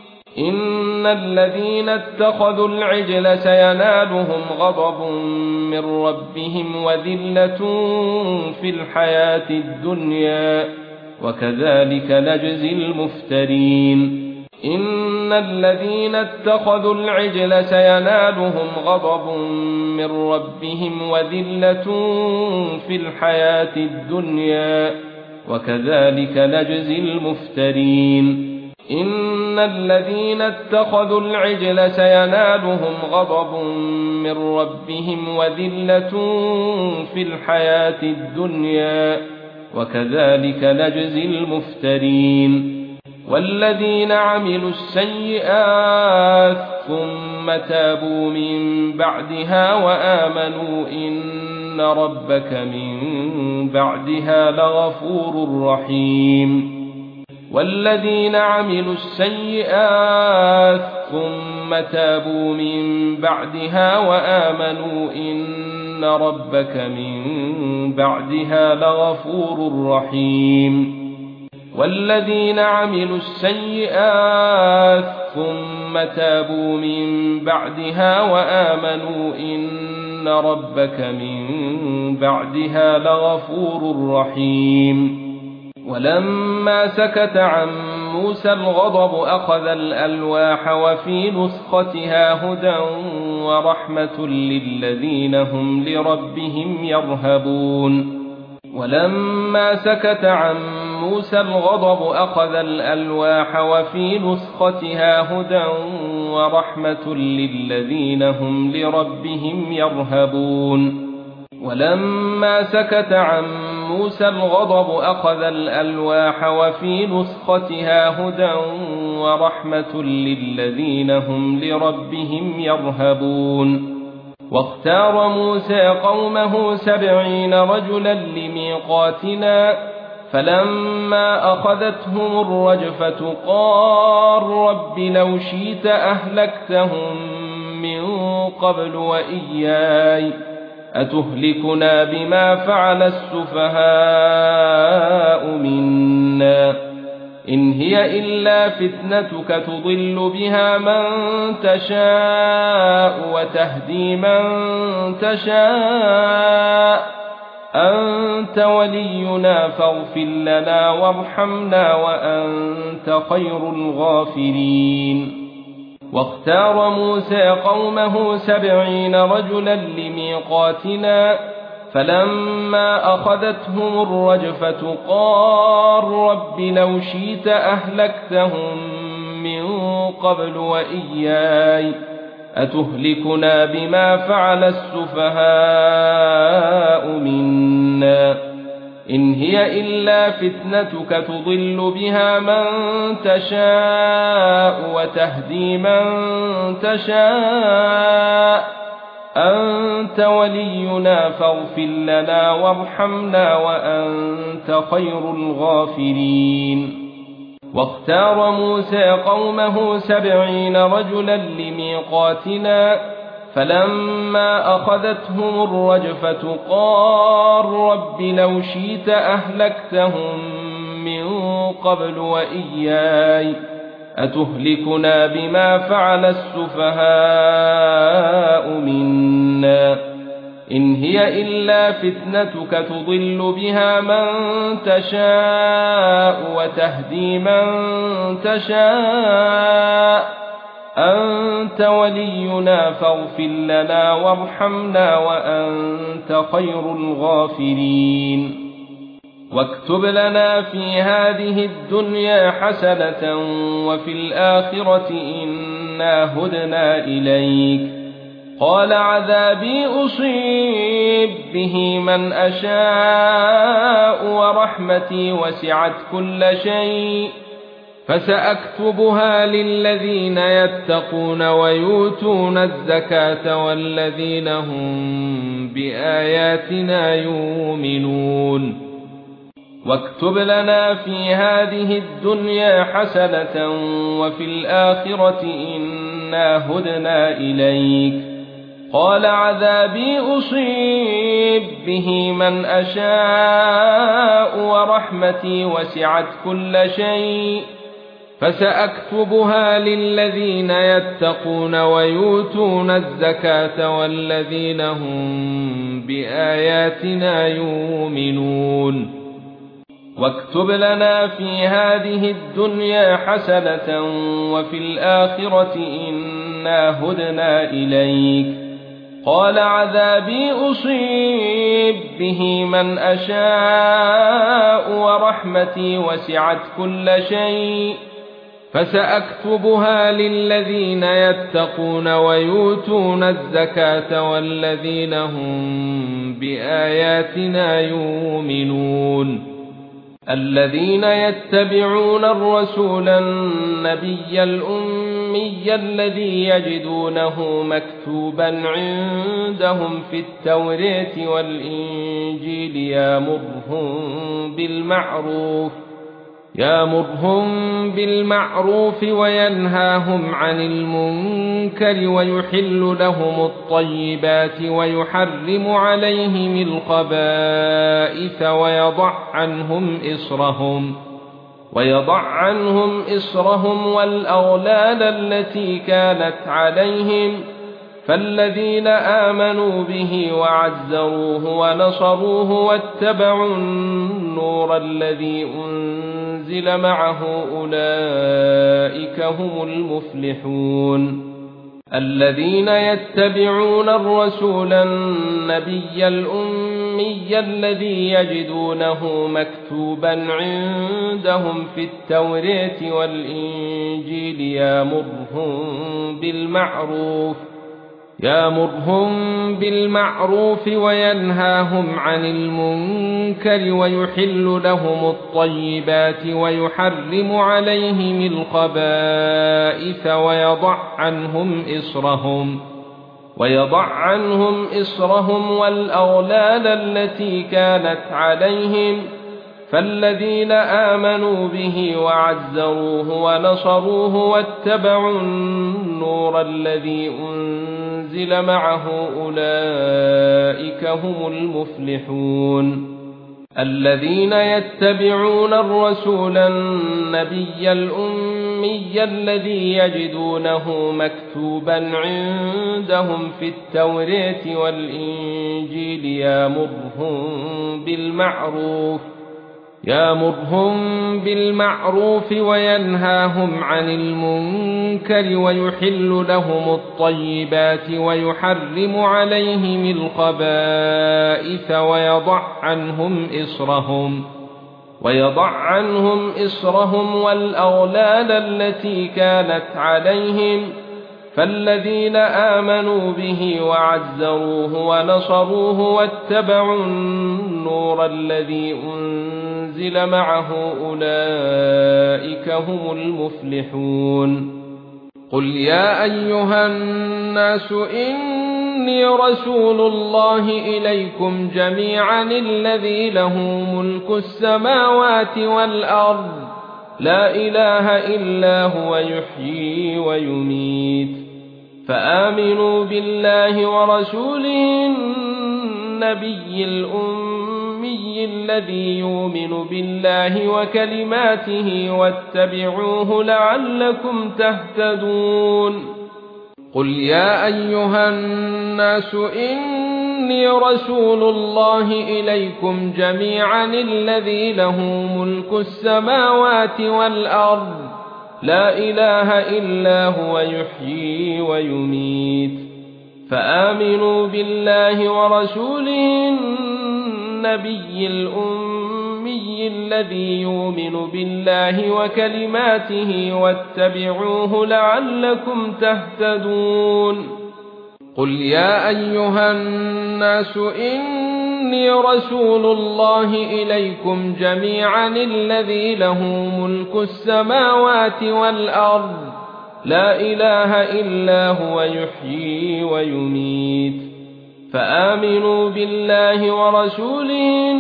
إن الذين اتخذوا العجل سينالهم غضب من ربهم وذلة في الحياة الدنيا وكذلك نجزي المفترين. إن الذين اتخذوا العجل سينالهم غضب من ربهم وذلة في الحياة الدنيا وكذلك نجزي المفترين. إن الذين اتخذوا العجل سينالهم غضب من ربهم وذلة في الحياة الدنيا وكذلك نجزي المفترين. والذين عملوا السيئات ثم تابوا من بعدها وآمنوا إن ربك من بعدها لغفور رحيم. والذين عملوا السيئات ثم تابوا من بعدها وآمنوا إن ربك من بعدها لغفور رحيم. والذين عملوا السيئات ثم تابوا من بعدها وآمنوا إن ربك من بعدها لغفور رحيم. ولما سكت عن موسى الغضب أخذ الألواح وفي نسختها هدى ورحمة للذين هم لربهم يرهبون. ولما سكت عن موسى الغضب أخذ الألواح وفي نسختها هدى ورحمة للذين هم لربهم يرهبون. ولما سكت عن موسى الغضب أخذ الألواح وفي نسختها هدى ورحمة للذين هم لربهم يرهبون. واختار موسى قومه سبعين رجلا لميقاتنا فلما أخذتهم الرجفة قال رب لو شئت أهلكتهم من قبل وإياي أتهلكنا بما فعل السفهاء منا إن هي إلا فتنتك تضل بها من تشاء وتهدي من تشاء أنت ولينا فاغفر لنا وارحمنا وأنت خير الغافرين. واختار موسى قومه سبعين رجلا لميقاتنا فلما أخذتهم الرجفة قال رب لو شئت أهلكتهم من قبل وإياي أتهلكنا بما فعل السفهاء منا إن هي إلا فتنتك تضل بها من تشاء وتهدي من تشاء أنت ولينا فاغفر لنا وارحمنا وأنت خير الغافرين. واختار موسى قومه سبعين رجلا لميقاتنا فلما أخذتهم الرجفة قال رب لو شئت أهلكتهم من قبل وإياي أتهلكنا بما فعل السفهاء منا إن هي إلا فتنتك تضل بها من تشاء وتهدي من تشاء أنت ولينا فاغفر لنا وارحمنا وأنت خير الغافرين. واكتب لنا في هذه الدنيا حسنة وفي الآخرة إنا هدنا إليك قال عذابي أصيب به من أشاء ورحمتي وسعت كل شيء فسأكتبها للذين يتقون ويؤتون الزكاة والذين هم بآياتنا يؤمنون. واكتب لنا في هذه الدنيا حسنة وفي الآخرة إنا هدنا إليك قال عذابي أصيب به من أشاء ورحمتي وسعت كل شيء فسأكتبها للذين يتقون ويؤتون الزكاة والذين هم بآياتنا يؤمنون. واكتب لنا في هذه الدنيا حسنة وفي الآخرة إنا هدنا إليك قال عذابي أصيب به من أشاء ورحمتي وسعت كل شيء فسأكتبها للذين يتقون ويؤتون الزكاة والذين هم بآياتنا يؤمنون. الذين يتبعون الرسول النبي الأمي الذي يجدونه مكتوبا عندهم في التوراة والإنجيل يأمرهم بالمعروف يأمرهم بالمعروف وينهاهم عن المنكر ويحل لهم الطيبات ويحرم عليهم الخبائث ويضع عنهم إصرهم ويضع عنهم إصرهم والأغلال التي كانت عليهم فالذين آمنوا به وعزروه ونصروه واتبعوا النور الذي أنزل معه أولئك هم المفلحون. الذين يتبعون الرسول النبي الأمي الذي يجدونه مكتوبا عندهم في التوراة والإنجيل يأمرهم بالمعروف يأمرهم بالمعروف وينهاهم عن المنكر ويحل لهم الطيبات ويحرم عليهم الخبائث ويضع عنهم إصرهم ويضع عنهم إصرهم والأغلال التي كانت عليهم فالذين آمنوا به وعزروه ونصروه واتبعوا النور الذي أنزل معه أولئك هم المفلحون. الذين يتبعون الرسول النبي الأمي الذي يجدونه مكتوبا عندهم في التوراة والإنجيل يأمرهم بالمعروف يأمرهم بالمعروف وينهاهم عن المنكر ويحل لهم الطيبات ويحرم عليهم الخبائث ويضع عنهم إصرهم ويضع عنهم إصرهم والأغلال التي كانت عليهم فالذين آمنوا به وعزروه ونصروه واتبعوا النور الذي أنزل معه أولئك هم المفلحون قل يا أيها الناس إني رسول الله إليكم جميعا الذي له ملك السماوات والأرض لا إله إلا هو يحيي ويميت فآمنوا بالله ورسوله النبي الأمي الذي يؤمن بالله وكلماته واتبعوه لعلكم تهتدون قل يا أيها الناس إني رسول الله إليكم جميعا الذي له ملك السماوات والأرض لا إله إلا هو يحيي ويميت فآمنوا بالله ورسوله النبي الأمي الذي يؤمن بالله وكلماته واتبعوه لعلكم تهتدون قل يا أيها الناس إني رسول الله إليكم جميعا الذي له ملك السماوات والأرض لا إله إلا هو يحيي ويميت فآمنوا بالله ورسوله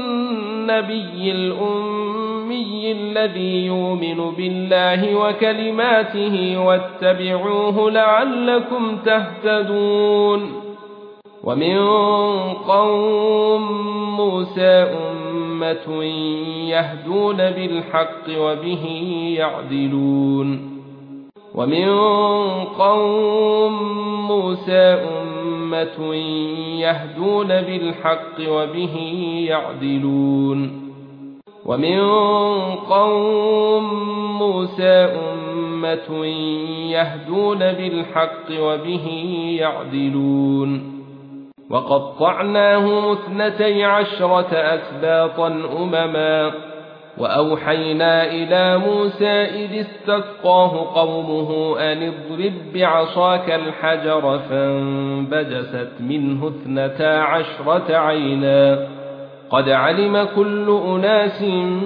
النبي الأمي الذي يؤمن بالله وكلماته واتبعوه لعلكم تهتدون ومن قوم موسى أمة يهدون بالحق وبه يعدلون ومن قوم موسى أمة يهدون بالحق وبه يعدلون ومن قوم موسى أمة يهدون بالحق وبه يعدلون وقطعناهم اثنتي عشرة أسباطا أمما وأوحينا إلى موسى إذ استسقاه قومه أن اضرب بعصاك الحجر فانبجست منه اثنتا عشرة عينا قد علم كل أناس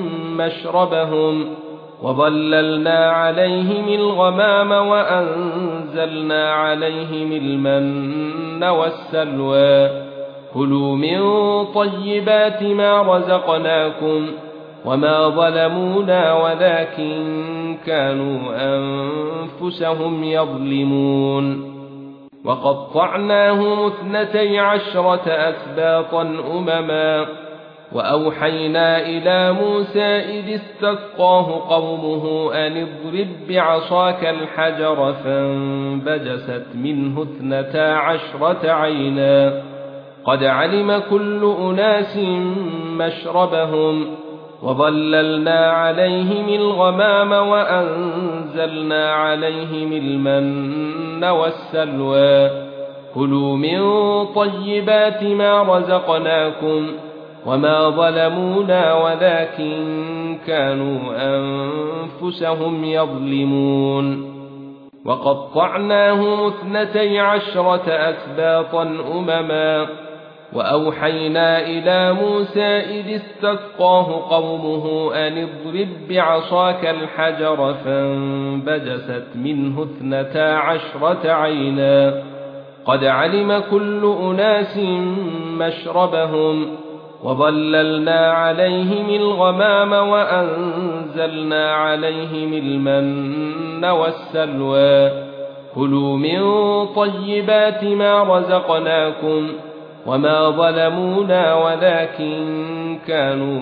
مشربهم وظللنا عليهم الغمام وأنزلنا عليهم المن والسلوى كلوا من طيبات ما رزقناكم وما ظلمونا ولكن كانوا أنفسهم يظلمون وقطعناهم اثنتي عشرة أسباطا أمما وأوحينا إلى موسى إذ استسقاه قومه أن اضرب بعصاك الحجر فانبجست منه اثنتا عشرة عينا قد علم كل أناس مشربهم وظللنا عليهم الغمام وأنزلنا عليهم المن والسلوى كلوا من طيبات ما رزقناكم وما ظلمونا ولكن كانوا أنفسهم يظلمون وقطعناهم اثنتي عشرة أسباطا أمما وأوحينا إلى موسى إذ استسقاه قومه أن اضرب بعصاك الحجر فانبجست منه اثنتا عشرة عينا قد علم كل أناس مشربهم وظللنا عليهم الغمام وأنزلنا عليهم المن والسلوى كلوا من طيبات ما رزقناكم وما ظلمونا ولكن كانوا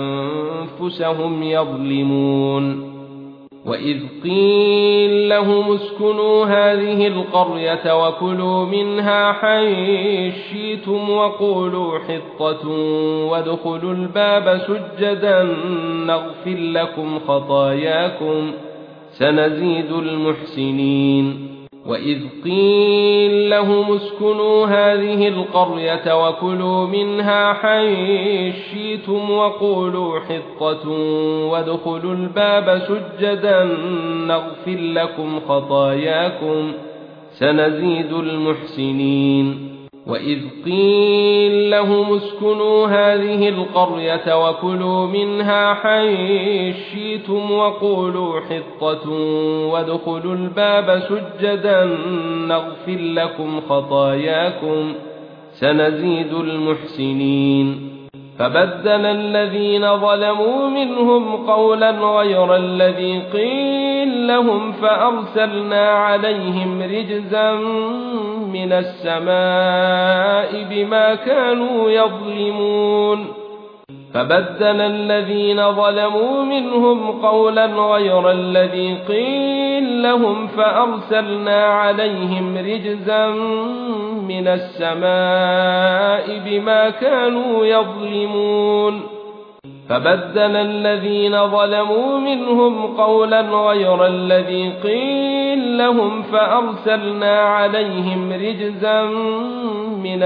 أنفسهم يظلمون وإذ قيل لهم اسكنوا هذه القرية وكلوا منها حيث شئتم وقولوا حطة وادخلوا الباب سجدا نغفر لكم خطاياكم سنزيد المحسنين وإذ قيل لهم اسكنوا هذه القرية وكلوا منها حيث شئتم وقولوا حطة وادخلوا الباب سجدا نغفر لكم خطاياكم سنزيد المحسنين وإذ قيل لهم اسكنوا هذه القرية وكلوا منها حيث شئتم وقولوا حطة وادخلوا الباب سجدا نغفر لكم خطاياكم سنزيد المحسنين فبدل الذين ظلموا منهم قولا غير الذي قيل لهم فأرسلنا عليهم رجزا من السماء بما كانوا يظلمون فبدل الذين ظلموا منهم قولا غير الذي قيل لهم فأرسلنا عليهم رجزا من السماء بما كانوا يظلمون فبدل الذين ظلموا منهم قولا غير الذي قيل لهم فأرسلنا عليهم رجزا من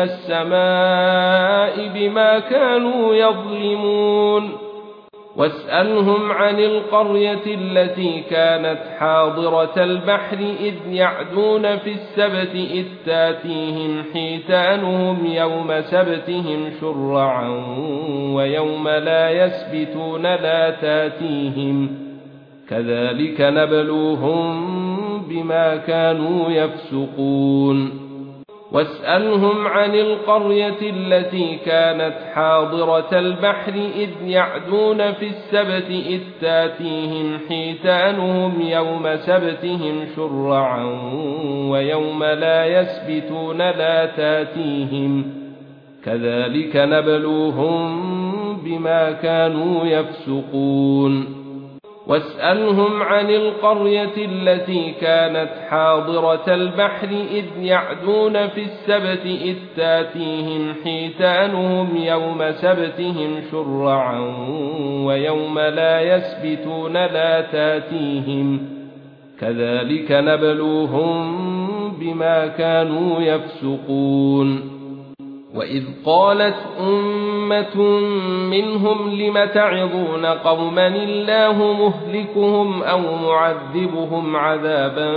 السماء بما كانوا يظلمون واسألهم عن القرية التي كانت حاضرة البحر إذ يعدون في السبت إذ تاتيهم حيتانهم يوم سبتهم شرعا ويوم لا يسبتون لا تاتيهم كذلك نبلوهم بما كانوا يفسقون واسألهم عن القرية التي كانت حاضرة البحر إذ يعدون في السبت إذ تاتيهم حيتانهم يوم سبتهم شرعا ويوم لا يسبتون لا تاتيهم كذلك نبلوهم بما كانوا يفسقون واسألهم عن القرية التي كانت حاضرة البحر إذ يعدون في السبت إذ تاتيهم حيتانهم يوم سبتهم شرعا ويوم لا يسبتون لا تاتيهم كذلك نبلوهم بما كانوا يفسقون وإذ قالت أمة منهم لم تعظون قوما الله مهلكهم أو معذبهم عذابا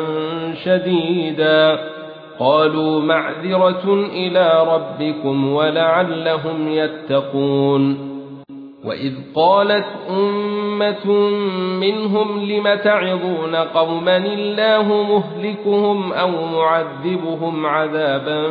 شديدا قالوا معذرة إلى ربكم ولعلهم يتقون وإذ قالت أمة منهم لم تعظون قوما الله مهلكهم أو معذبهم عذابا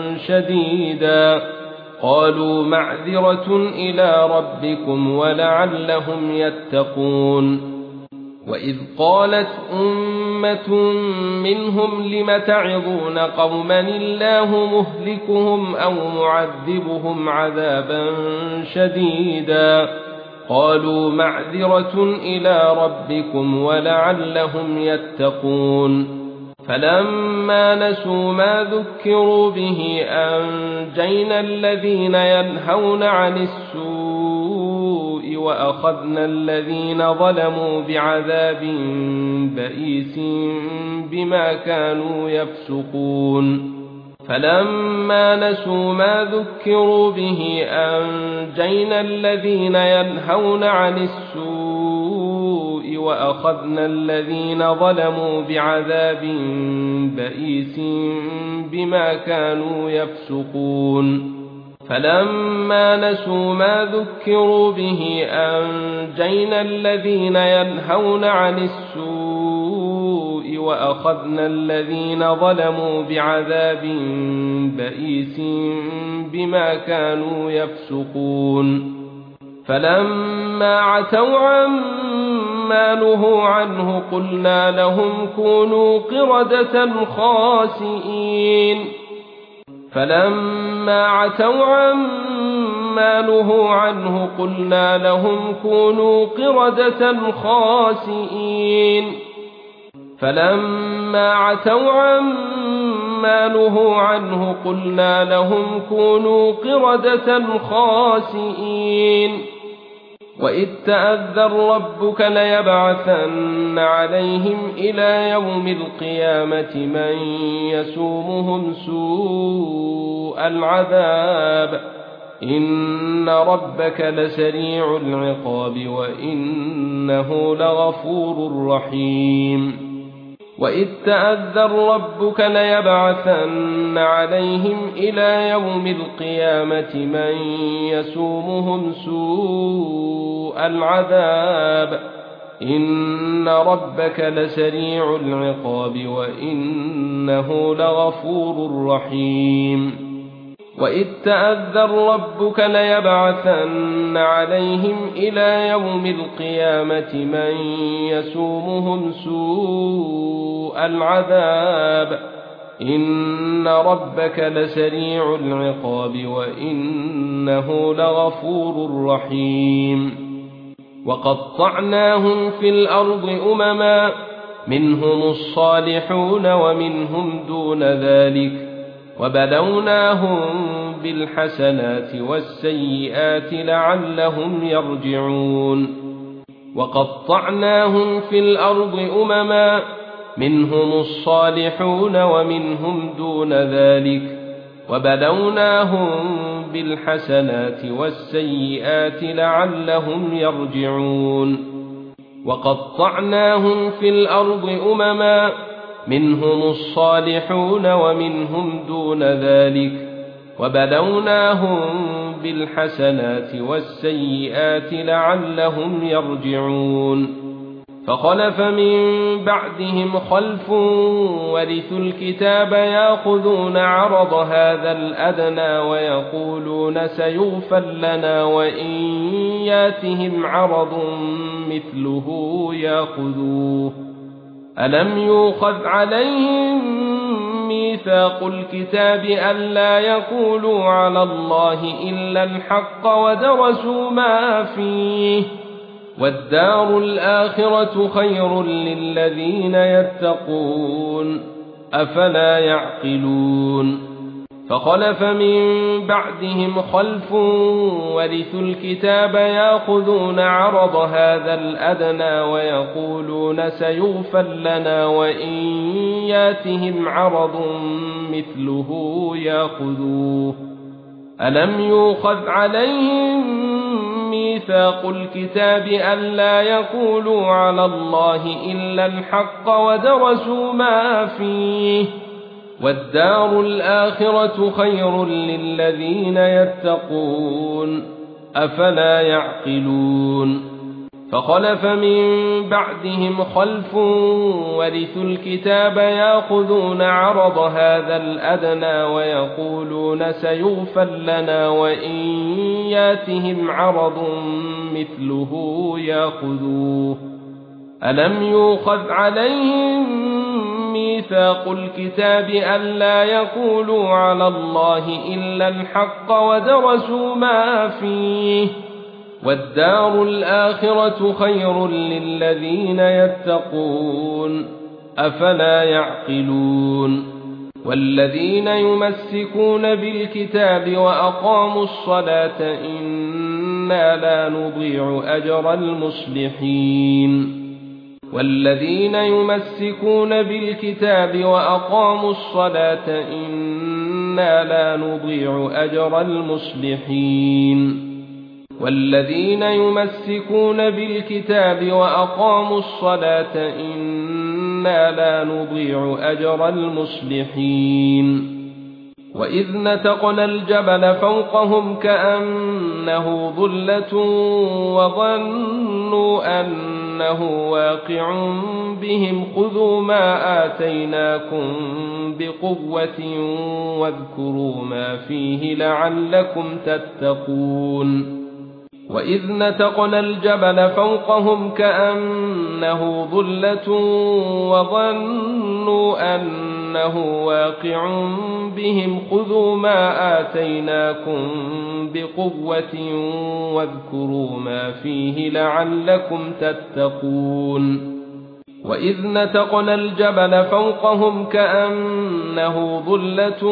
شديدا قالوا معذرة إلى ربكم ولعلهم يتقون وإذ قالت أمة منهم لم تعظون قوما الله مهلكهم أو معذبهم عذابا شديدا قالوا معذرة إلى ربكم ولعلهم يتقون فلما نسوا ما ذكروا به أنجينا الذين ينهون عن السوء وأخذنا الذين ظلموا بعذاب بئيس بما كانوا يفسقون فلما نسوا ما ذكروا به أنجينا الذين ينهون عن السوء وأخذنا الذين ظلموا بعذاب بئيس بما كانوا يفسقون فلما نسوا ما ذكروا به أنجينا الذين ينهون عن السوء وأخذنا الذين ظلموا بعذاب بئيس بما كانوا يفسقون فلما عتوا عما نهوا عنه قلنا لهم كونوا قردة خاسئين فلما عتوا عما نهوا عنه قلنا لهم كونوا قردة خاسئين فلما عتوا عما نهوا عنه قلنا لهم كونوا قردة خاسئين وإذ تأذن ربك ليبعثن عليهم إلى يوم القيامة من يسومهم سوء العذاب إن ربك لسريع العقاب وإنه لغفور رحيم وإذ تأذن ربك ليبعثن عليهم إلى يوم القيامة من يسومهم سوء العذاب إن ربك لسريع العقاب وإنه لغفور رحيم وإذ تأذن ربك ليبعثن عليهم إلى يوم القيامة من يسومهم سوء العذاب إن ربك لسريع العقاب وإنه لغفور رحيم وقطعناهم في الأرض أمما منهم الصالحون ومنهم دون ذلك وبلوناهم بالحسنات والسيئات لعلهم يرجعون وقطعناهم في الأرض أمما منهم الصالحون ومنهم دون ذلك وبلوناهم بالحسنات والسيئات لعلهم يرجعون وقطعناهم في الأرض أمما منهم الصالحون ومنهم دون ذلك وبلوناهم بالحسنات والسيئات لعلهم يرجعون فخلف من بعدهم خلف ورثوا الكتاب ياخذون عرض هذا الأدنى ويقولون سيغفر لنا وإن ياتهم عرض مثله ياخذوه ألم يؤخذ عليهم ميثاق الكتاب ألا يقولوا على الله إلا الحق ودرسوا ما فيه والدار الآخرة خير للذين يتقون أفلا يعقلون فخلف من بعدهم خلف ورثوا الكتاب ياخذون عرض هذا الأدنى ويقولون سيغفر لنا وإن ياتهم عرض مثله ياخذوه ألم يؤخذ عليهم ميثاق الكتاب ألا يقولوا على الله إلا الحق ودرسوا ما فيه والدار الآخرة خير للذين يتقون أفلا يعقلون فخلف من بعدهم خلف ورثوا الكتاب ياخذون عرض هذا الأدنى ويقولون سيغفر لنا وإن ياتهم عرض مثله ياخذوه ألم يؤخذ عليهم ميثاق الكتاب ألا يقولوا على الله إلا الحق ودرسوا ما فيه والدار الآخرة خير للذين يتقون أفلا يعقلون والذين يمسكون بالكتاب وأقاموا الصلاة إنا لا نضيع أجر المصلحين والذين يمسكون بالكتاب وأقاموا الصلاة إنا لا نضيع أجر المصلحين والذين يمسكون بالكتاب وأقاموا الصلاة إنا لا نضيع أجر المصلحين وإذ نتقنا الجبل فوقهم كأنه ظلة وظنوا أنه واقع بهم خذوا ما آتيناكم بقوة واذكروا ما فيه لعلكم تتقون وإذ نتقنا الجبل فوقهم كأنه ظلة وظنوا أنه واقع بهم خذوا ما آتيناكم بقوة واذكروا ما فيه لعلكم تتقون وإذ نتقنا الجبل فوقهم كأنه ظلة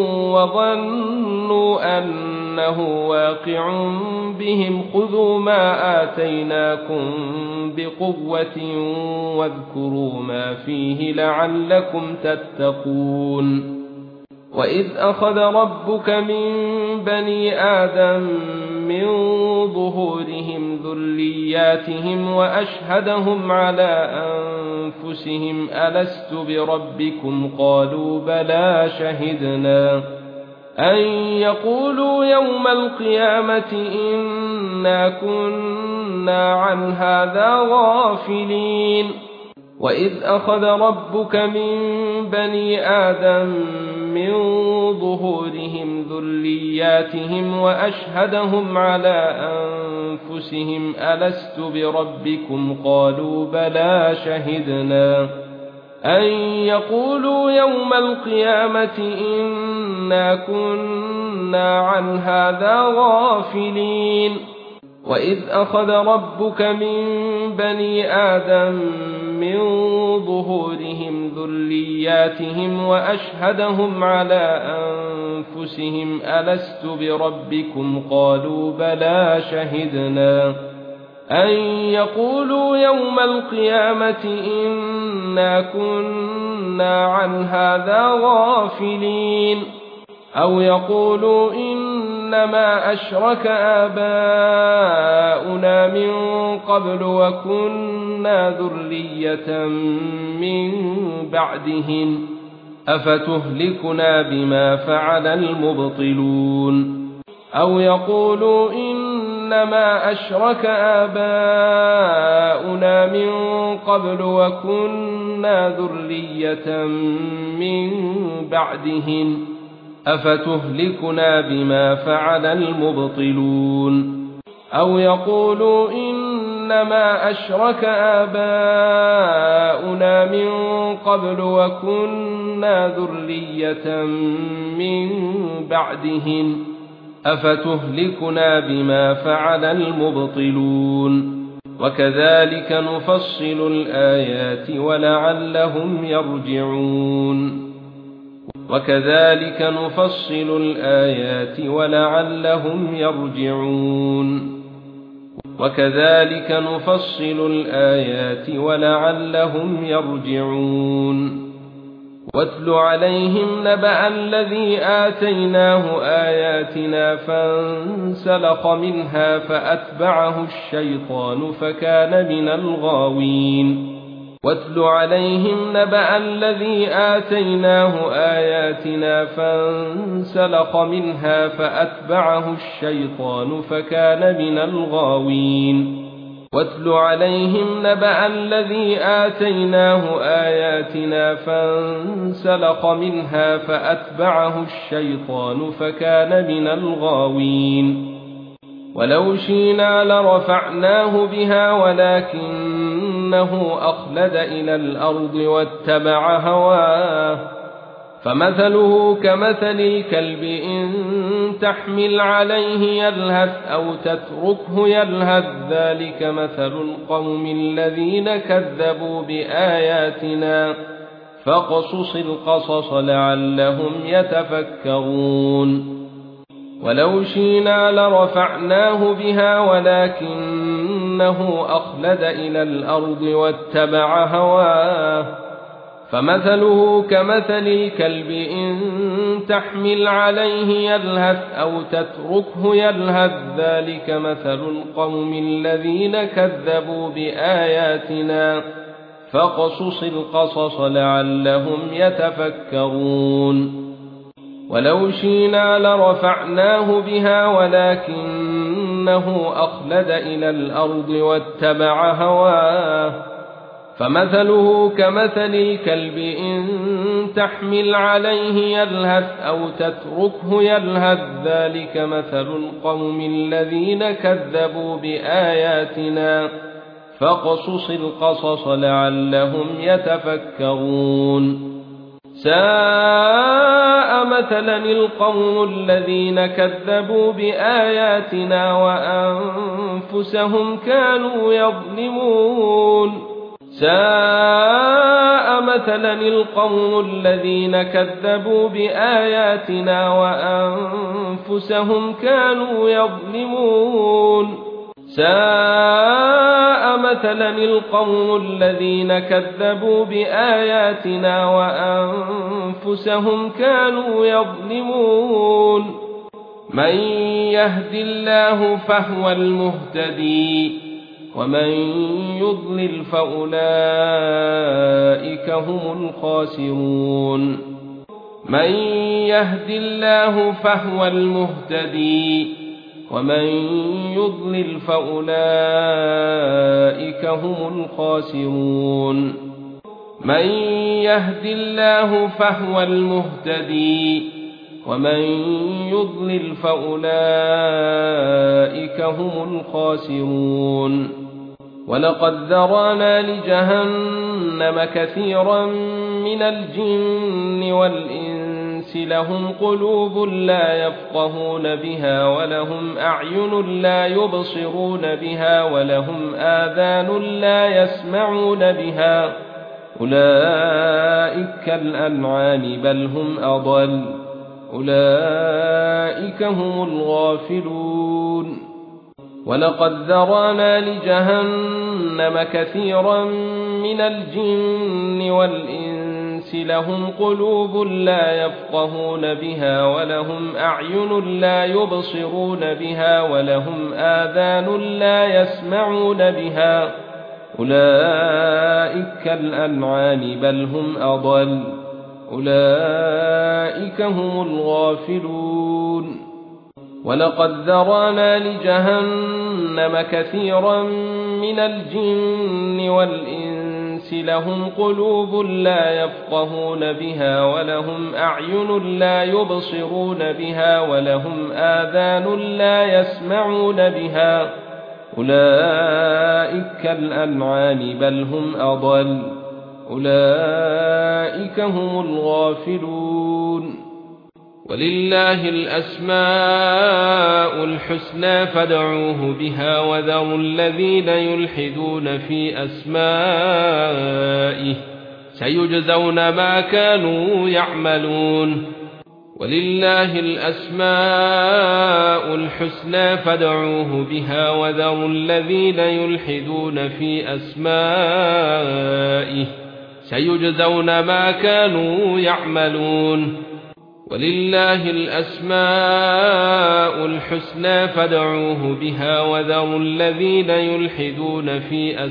وظنوا أنه واقع بهم خذوا ما آتيناكم بقوة واذكروا ما فيه لعلكم تتقون وإذ أخذ ربك من بني آدم من ظهورهم ذرياتهم وأشهدهم على أنفسهم ألست بربكم قالوا بلى شهدنا أن يقولوا يوم القيامة إنا كنا عن هذا غافلين وإذ أخذ ربك من بني آدم من ظهورهم ذرياتهم وأشهدهم على أنفسهم ألست بربكم قالوا بلى شهدنا أن يقولوا يوم القيامة إنا كنا عن هذا غافلين وإذ أخذ ربك من بني آدم من ظهورهم ذرياتهم وأشهدهم على أنفسهم ألست بربكم قالوا بلى شهدنا أن يقولوا يوم القيامة إنا كنا عن هذا غافلين أو يقولوا إنما أشرك آباؤنا من قبل وكنا ذرية من بعدهم أفتهلكنا بما فعل المبطلون أو يقولوا إنما أشرك آباؤنا من قبل وكنا ذرية من بعدهم أفتهلكنا بما فعل المبطلون أو يقولوا إنما أشرك آباؤنا من قبل وكنا ذرية من بعدهم أفتهلكنا بما فعل المبطلون وكذلك نفصل الآيات ولعلهم يرجعون وكذلك نفصل الآيات ولعلهم يرجعون وكذلك نفصل الآيات ولعلهم يرجعون واتل عليهم نبأ الذي آتيناه آياتنا فانسلخ منها فأتبعه الشيطان فكان من الغاوين واتل عليهم نبأ الذي آتيناه آياتنا فانسلخ منها فأتبعه الشيطان فكان من الغاوين واتل عليهم نبأ الذي آتيناه آياتنا فانسلخ منها فأتبعه الشيطان فكان من الغاوين ولو شئنا لرفعناه بها ولكنه أخلد إلى الأرض واتبع هواه فمثله كمثل الكلب إن تحمل عليه يلهث أو تتركه يلهث ذلك مثل القوم الذين كذبوا بآياتنا فاقصص القصص لعلهم يتفكرون ولو شئنا لرفعناه بها ولكنه أخلد إلى الأرض واتبع هواه فمثله كمثل الكلب إن تحمل عليه يلهث أو تتركه يلهث ذلك مثل القوم الذين كذبوا بآياتنا فاقصص القصص لعلهم يتفكرون ولو شئنا لرفعناه بها ولكنه أخلد إلى الأرض واتبع هواه فمثله كمثل الكلب إن تحمل عليه يلهث أو تتركه يلهث ذلك مثل القوم الذين كذبوا بآياتنا فاقصص القصص لعلهم يتفكرون ساء مثلا القوم الذين كذبوا بآياتنا وأنفسهم كانوا يظلمون ساء مثلا القوم الذين كذبوا بآياتنا وأنفسهم كانوا يظلمون ساء مثلا القوم الذين كذبوا بآياتنا وأنفسهم كانوا يظلمون من يهد الله فهو المهتدي ومن يضلل فأولئك هم الخاسرون من يهد الله فهو المهتدي ومن يضلل فأولئك هم الخاسرون من يهد الله فهو المهتدي ومن يضلل فأولئك هم الخاسرون ولقد ذرأنا لجهنم كثيرا من الجن والإنس لهم قلوب لا يفقهون بها ولهم أعين لا يبصرون بها ولهم آذان لا يسمعون بها أولئك كالأنعام بل هم أضل أولئك هم الغافلون ولقد ذرأنا لجهنم كثيرا من الجن والإنس لهم قلوب لا يفقهون بها ولهم أعين لا يبصرون بها ولهم آذان لا يسمعون بها أولئك كالأنعام بل هم أضل أولئك هم الغافلون ولقد ذرأنا لجهنم كثيرا من الجن والإنس لهم قلوب لا يفقهون بها ولهم أعين لا يبصرون بها ولهم آذان لا يسمعون بها أولئك كالأنعام بل هم أضل أولئك هم الغافلون ولله الأسماء الحسنى فادعوه بها وذروا الذين يلحدون في أسمائه سيجزون ما كانوا يعملون ولله الأسماء الحسنى فادعوه بها وذروا الذين يلحدون في أسمائه سيجزون ما كانوا يعملون ولله الأسماء الحسنى فادعوه بها وذروا الذين يلحدون في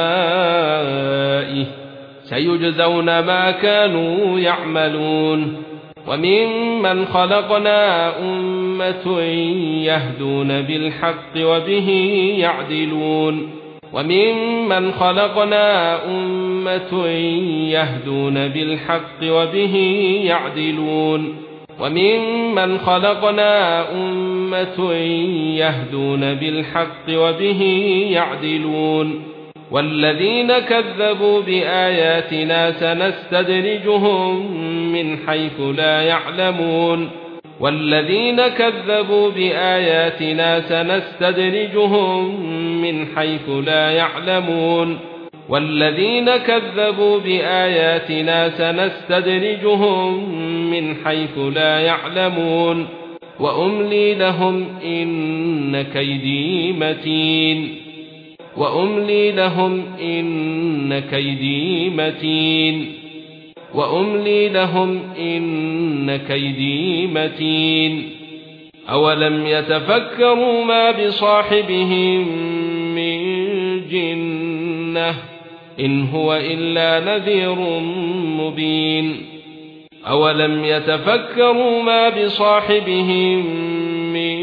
أسمائه سيجزون ما كانوا يعملون وممن خلقنا أمة يهدون بالحق وبه يعدلون وممن خلقنا أمة يهدون بالحق وبه يعدلون وممن خلقنا أمة يهدون بالحق وبه يعدلون والذين كذبوا بآياتنا سنستدرجهم من حيث لا يعلمون والذين كذبوا بآياتنا سنستدرجهم من حيث لا يعلمون والذين كذبوا بآياتنا سنستدرجهم من حيث لا يعلمون وأملي لهم إن كيدي متين وأملي لهم إن كيدي متين وأملي لهم إن كيدي متين أولم يتفكروا ما بصاحبهم من جنة إن هو إلا نذير مبين أولم يتفكروا ما بصاحبهم من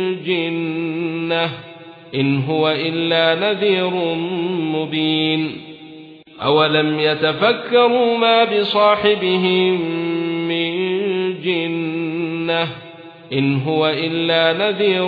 جنة إن هو إلا نذير مبين أولم يتفكروا ما بصاحبهم من جنة إن هو إلا نذير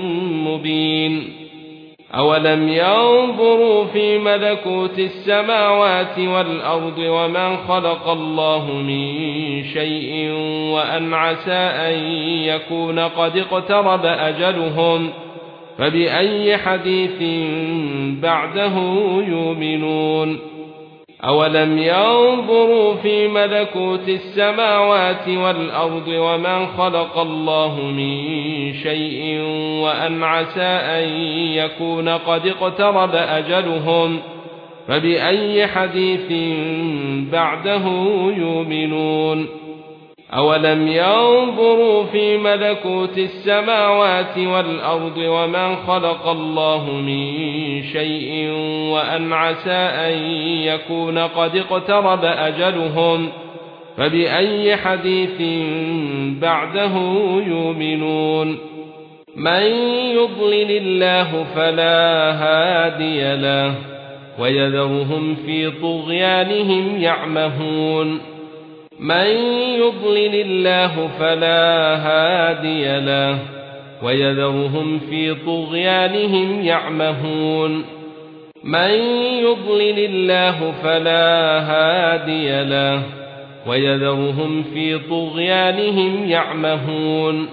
مبين أولم ينظروا في ملكوت السماوات والأرض وما خلق الله من شيء وأن عسى أن يكون قد اقترب أجلهم فبأي حديث بعده يؤمنون أولم ينظروا في ملكوت السماوات والأرض وما خلق الله من شيء وأن عسى أن يكون قد اقترب أجلهم فبأي حديث بعده يؤمنون أولم ينظروا في ملكوت السماوات والأرض وما خلق الله من شيء وأن عسى أن يكون قد اقترب أجلهم فبأي حديث بعده يؤمنون من يضلل الله فلا هادي له ويذرهم في طغيانهم يعمهون من يضلل الله فلا هادي له ويذرهم في طغيانهم يعمهون من يضلل الله فلا هادي له ويذرهم في طغيانهم يعمهون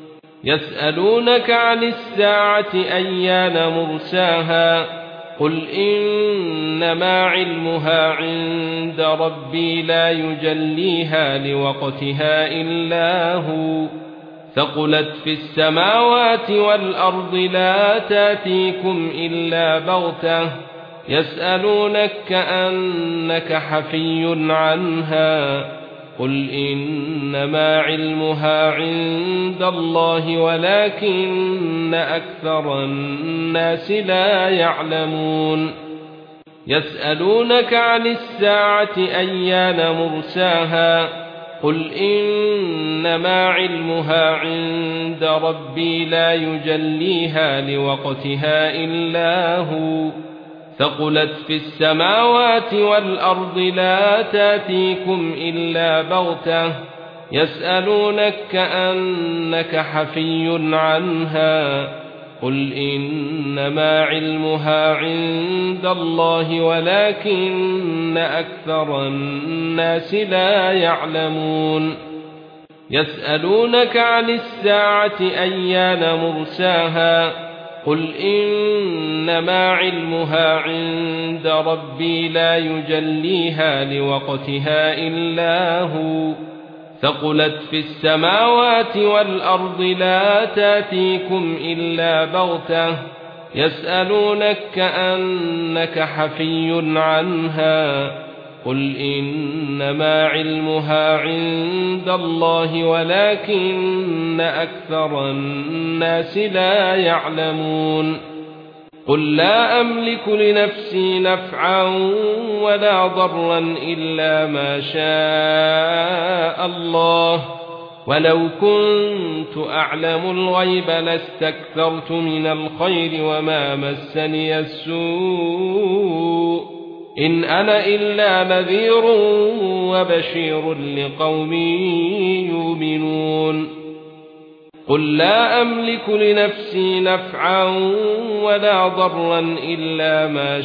يسألونك عن الساعة أيان مرساها قل إنما علمها عند ربي لا يجليها لوقتها إلا هو ثقلت في السماوات والأرض لا تاتيكم إلا بغتة يسألونك كأنك حفي عنها قل إنما علمها عند الله ولكن أكثر الناس لا يعلمون يسألونك عن الساعة أيان مرساها قل إنما علمها عند ربي لا يجليها لوقتها إلا هو ثقلت في السماوات والأرض لا تاتيكم إلا بغتة يسألونك كأنك حفي عنها قل إنما علمها عند الله ولكن أكثر الناس لا يعلمون يسألونك عن الساعة أيان مرساها قل إنما علمها عند ربي لا يجليها لوقتها إلا هو ثقلت في السماوات والأرض لا تاتيكم إلا بغتة يسألونك كأنك حفي عنها قل إنما علمها عند الله ولكن أكثر الناس لا يعلمون قل لا أملك لنفسي نفعا ولا ضرا إلا ما شاء الله ولو كنت أعلم الغيب لاستكثرت من الخير وما مسني السوء إن أنا إلا نذير وبشير لقوم يؤمنون قل لا أملك لنفسي نفعا ولا ضرا إلا ما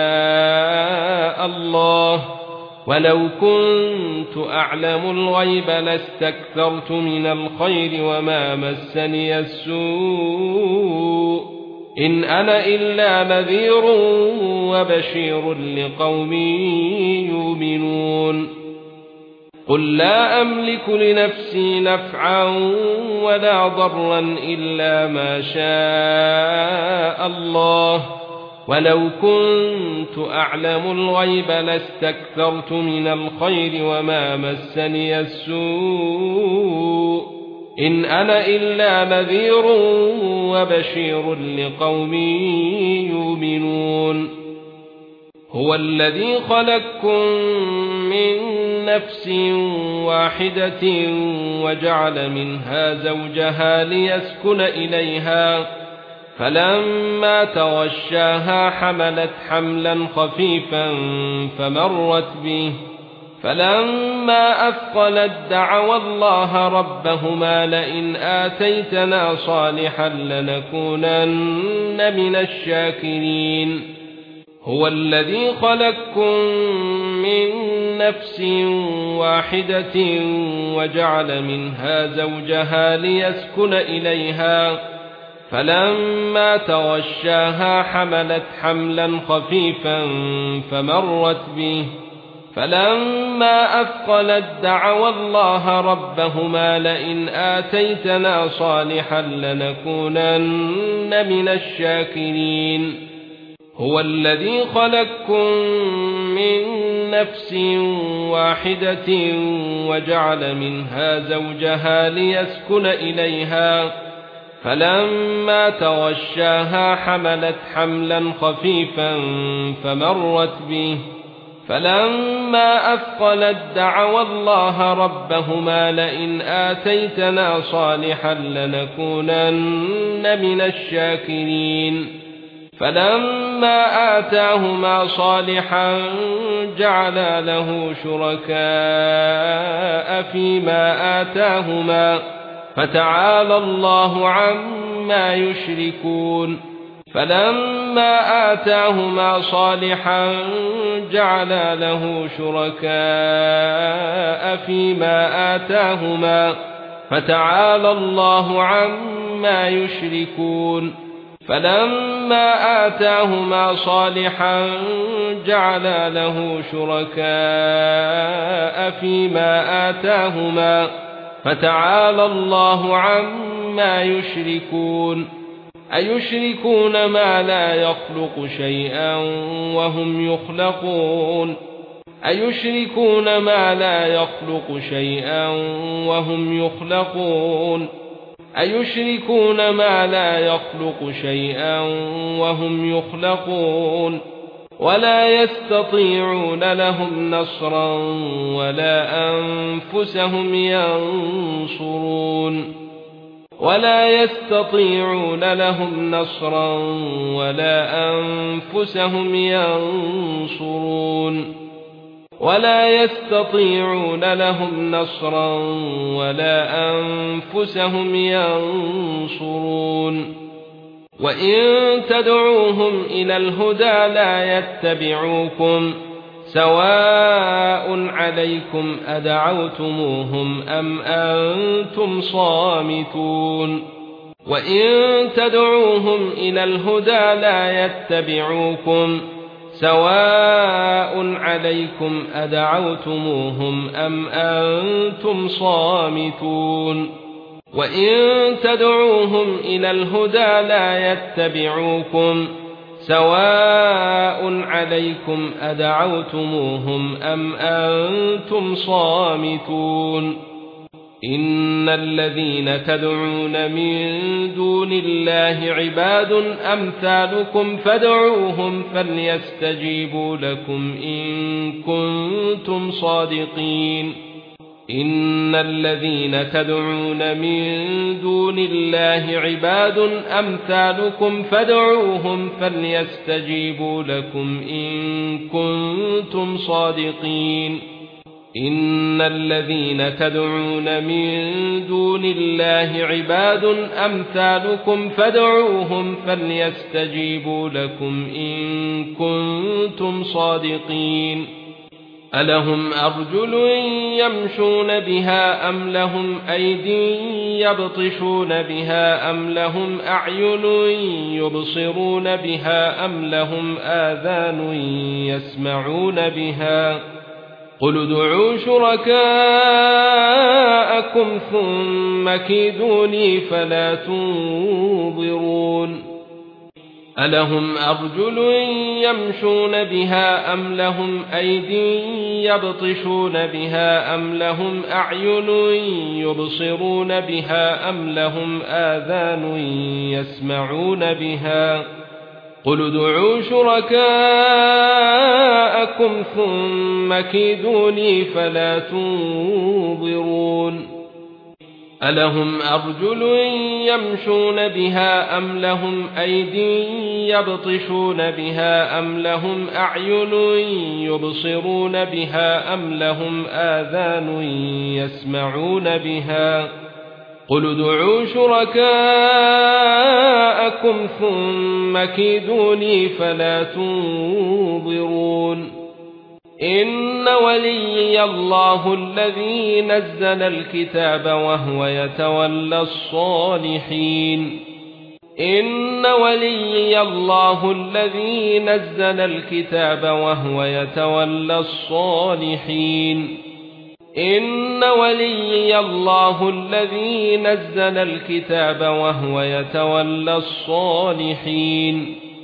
شاء الله ولو كنت أعلم الغيب لاستكثرت من الخير وما مسني السوء إن أنا إلا نذير وبشير لقوم يؤمنون قل لا أملك لنفسي نفعا ولا ضرا إلا ما شاء الله ولو كنت أعلم الغيب لاستكثرت من الخير وما مسني السوء إن أنا إلا نذير وبشير لقوم يؤمنون هو الذي خلقكم من نفس واحدة وجعل منها زوجها ليسكن إليها فلما تغشاها حملت حملا خفيفا فمرت به فلما أثقلت دعوا الله ربهما لئن آتيتنا صالحا لنكونن من الشاكرين هو الذي خلقكم من نفس واحدة وجعل منها زوجها ليسكن إليها فلما تغشاها حملت حملا خفيفا فمرت به فلما أثقلت دعوا الله ربهما لئن آتيتنا صالحا لنكونن من الشاكرين هو الذي خلقكم من نفس واحدة وجعل منها زوجها ليسكن إليها فلما تغشاها حملت حملا خفيفا فمرت به فلما أثقلت دعوا الله ربهما لئن آتيتنا صالحا لنكونن من الشاكرين فلما آتاهما صالحا جعلا له شركاء فيما آتاهما فتعالى الله عما يشركون فلما آتاهما صالحا جعلا له شركاء فيما آتاهما فتعالى الله عما يشركون فلما آتاهما صالحا جعلا له شركاء فيما آتاهما فتعالى الله عما يشركون أيشركون ما لا يخلق شيئا وهم يخلقون أيشركون ما لا يخلق شيئا وهم يخلقون أيشركون ما لا يخلق شيئا وهم يخلقون ولا يستطيعون لهم نصرا ولا أنفسهم ينصرون ولا يستطيعون لهم نصرا ولا أنفسهم ينصرون ولا يستطيعون لهم نصرا ولا أنفسهم ينصرون وإن تدعوهم إلى الهدى لا يتبعوكم سواء عليكم أدعوتموهم أم أنتم صامتون وإن تدعوهم إلى الهدى لا يتبعوكم سواء عليكم أدعوتموهم أم أنتم صامتون وإن تدعوهم إلى الهدى لا يتبعوكم سواء عليكم أدعوتموهم أم أنتم صامتون إن الذين تدعون من دون الله عباد أمثالكم فادعوهم فليستجيبوا لكم إن كنتم صادقين إن الذين تدعون من دون الله عباد أمثالكم فادعوهم فليستجيبوا لكم إن كنتم صادقين إن الذين تدعون من دون الله عباد أمثالكم فادعوهم فليستجيبوا لكم إن كنتم صادقين ألهم أرجل يمشون بها أم لهم أيدي يبطشون بها أم لهم أعين يبصرون بها أم لهم آذان يسمعون بها قل ادعوا شركاءكم ثم كيدوني فلا تنظرون ألهم أرجل يمشون بها أم لهم أيدي يبطشون بها أم لهم أعين يبصرون بها أم لهم آذان يسمعون بها قل ادعوا شركاءكم ثم كيدوني فلا تنظرون ألهم أرجل يمشون بها أم لهم أيدي يبطشون بها أم لهم أعين يبصرون بها أم لهم آذان يسمعون بها قل ادعوا شركاءكم ثم كيدوني فلا تنظرون إن وليي الله الذي نزل الكتاب وهو يتولى الصالحين إن وليي الله الذي نزل الكتاب وهو يتولى الصالحين إن وليي الله الذي نزل الكتاب وهو يتولى الصالحين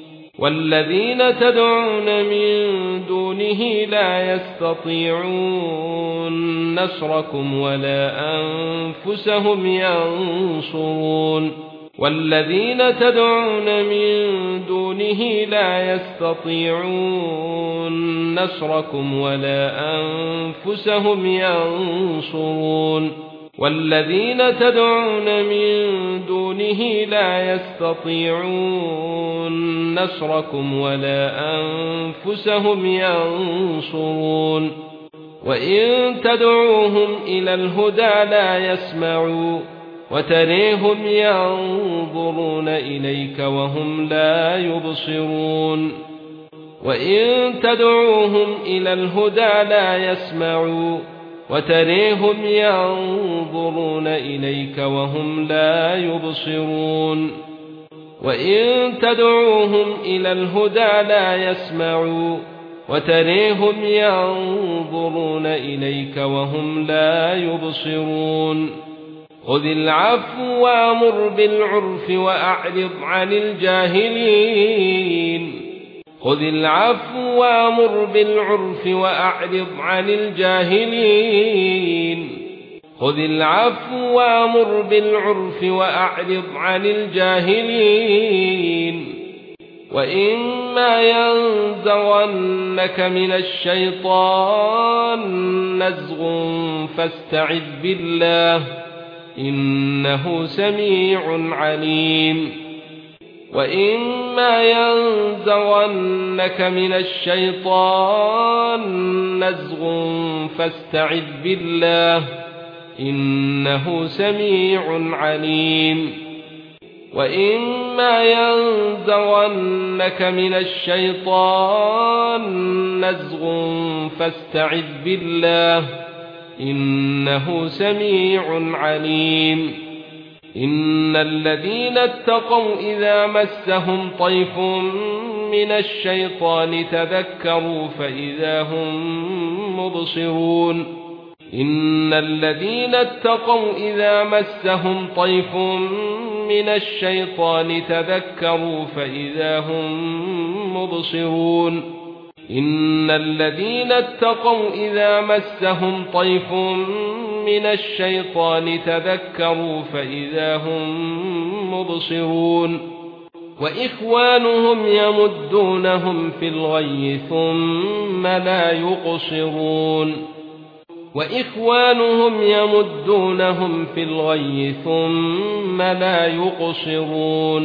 والذين تدعون من دونه لا يستطيعون نصركم ولا أنفسهم ينصرون والذين تدعون من دونه لا يستطيعون نصركم ولا أنفسهم ينصرون والذين تدعون من دونه لا يستطيعون نصركم ولا أنفسهم ينصرون وإن تدعوهم إلى الهدى لا يسمعوا وتريهم ينظرون إليك وهم لا يبصرون وإن تدعوهم إلى الهدى لا يسمعوا وتريهم ينظرون إليك وهم لا يبصرون وإن تدعوهم إلى الهدى لا يسمعوا وتريهم ينظرون إليك وهم لا يبصرون خذ العفو وامر بالعرف وأعرض عن الجاهلين خذ العفو وامر بالعرف وأعرض عن الجاهلين خذ العفو وامر بالعرف وأعرض عن الجاهلين وإما ينزغنك من الشيطان نزغ فاستعذ بالله إنه سميع عليم وإما ينزغنك من الشيطان نزغ فاستعذ بالله إنه سميع عليم وإما ينزغنك من الشيطان نزغ فاستعذ بالله إنه سميع عليم إن الذين اتقوا إذا مسهم طيف من الشيطان تذكروا فإذا هم مبصرون إن الذين اتقوا إذا مسهم طيف من الشيطان تذكروا فإذا هم مبصرون إن الذين اتقوا إذا مسهم طيف من الشيطان تذكروا فإذا هم مبصرون وإخوانهم يمدونهم في الغي ثم لا يقصرون وإخوانهم يمدونهم في الغي ثم لا يقصرون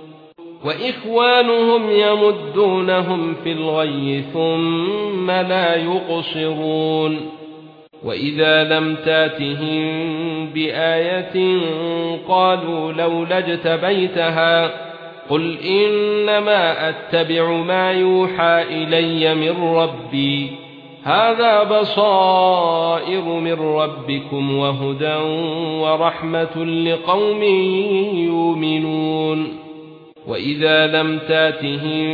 وإخوانهم يمدونهم في الغي ثم لا يقصرون وإذا لم تاتهم بآية قالوا لولا اجتبيتها قل إنما أتبع ما يوحى إلي من ربي هذا بصائر من ربكم وهدى ورحمة لقوم يؤمنون وإذا لم تاتهم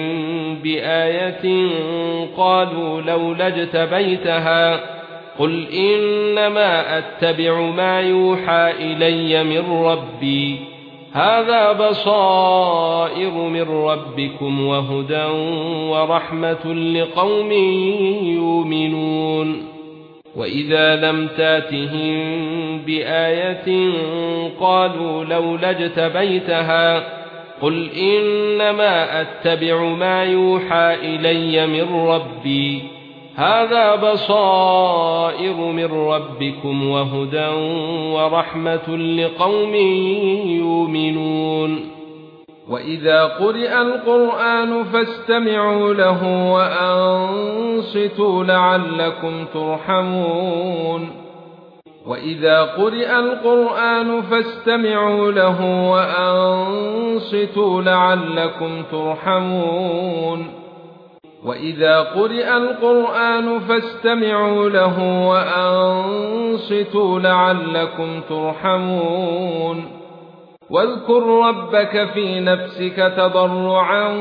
بآية قالوا لولا اجتبيتها قل إنما أتبع ما يوحى إلي من ربي هذا بصائر من ربكم وهدى ورحمة لقوم يؤمنون وإذا لم تاتهم بآية قالوا لولا اجتبيتها قل إنما أتبع ما يوحى إلي من ربي هذا بصائر من ربكم وهدى ورحمة لقوم يؤمنون وإذا قرئ القرآن فاستمعوا له وأنصتوا لعلكم ترحمون وإذا قرئ القرآن فاستمعوا له وأنصتوا لعلكم ترحمون وإذا قرئ القرآن فاستمعوا له وأنصتوا لعلكم ترحمون واذكر ربك في نفسك تضرعا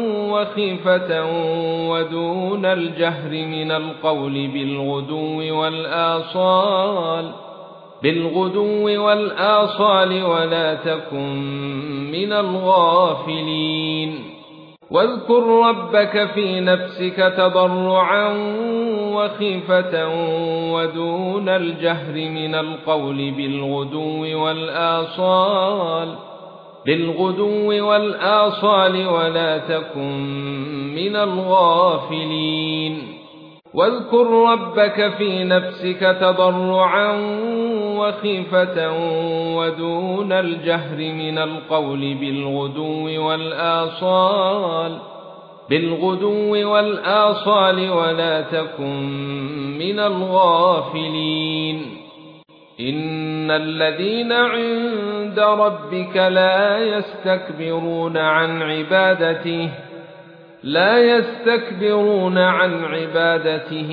وخيفة ودون الجهر من القول بالغدو والآصال بالغدو والآصال ولا تكن من الغافلين واذكر ربك في نفسك تضرعا وخيفة ودون الجهر من القول بالغدو والآصال بالغدو والآصال ولا تكن من الغافلين واذكر ربك في نفسك تضرعا وخيفة ودون الجهر من القول بالغدو والآصال بالغدو والآصال ولا تكن من الغافلين إن الذين عند ربك لا يستكبرون عن عبادته لا يستكبرون عن عبادته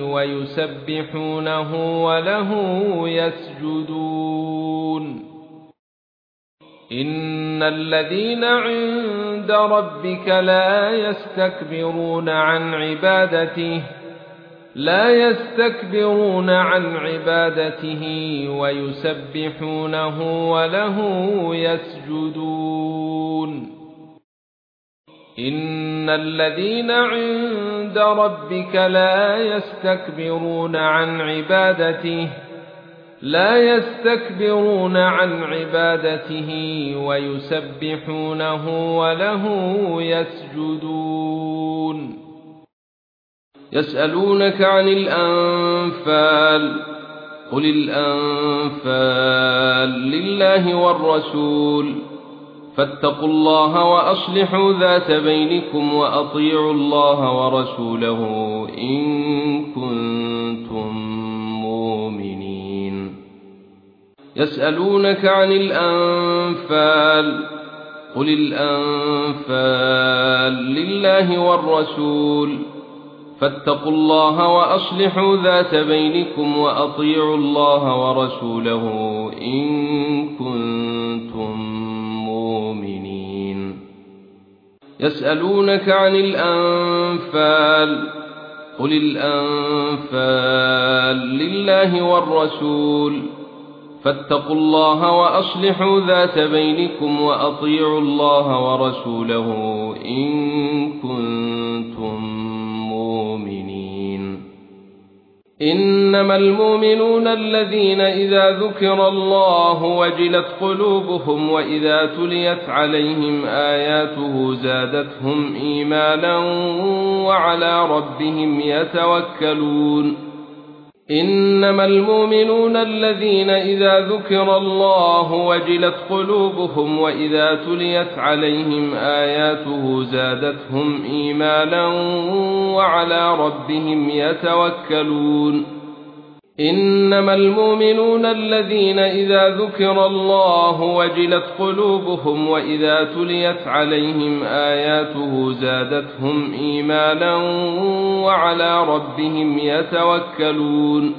ويسبحونه وله يسجدون إن الذين عند ربك لا يستكبرون عن عبادته لا يستكبرون عن عبادته ويسبحونه وله يسجدون إن الذين عند ربك لا يستكبرون عن عبادته لا يستكبرون عن عبادته ويسبحونه وله يسجدون يسألونك عن الأنفال قل الأنفال لله والرسول فاتقوا الله وأصلحوا ذات بينكم وأطيعوا الله ورسوله إن كنتم مؤمنين يسألونك عن الأنفال قل الأنفال لله والرسول فاتقوا الله وأصلحوا ذات بينكم وأطيعوا الله ورسوله إن كنتم مؤمنين يسألونك عن الأنفال قل الأنفال لله والرسول فاتقوا الله وأصلحوا ذات بينكم وأطيعوا الله ورسوله إن كنتم مؤمنين إنما المؤمنون الذين إذا ذكر الله وجلت قلوبهم وإذا تليت عليهم آياته زادتهم إيمانا وعلى ربهم يتوكلون إنما المؤمنون الذين إذا ذكر الله وجلت قلوبهم وإذا تليت عليهم آياته زادتهم إيمانا وعلى ربهم يتوكلون إنما المؤمنون الذين إذا ذكر الله وجلت قلوبهم وإذا تليت عليهم آياته زادتهم إيمانا وعلى ربهم يتوكلون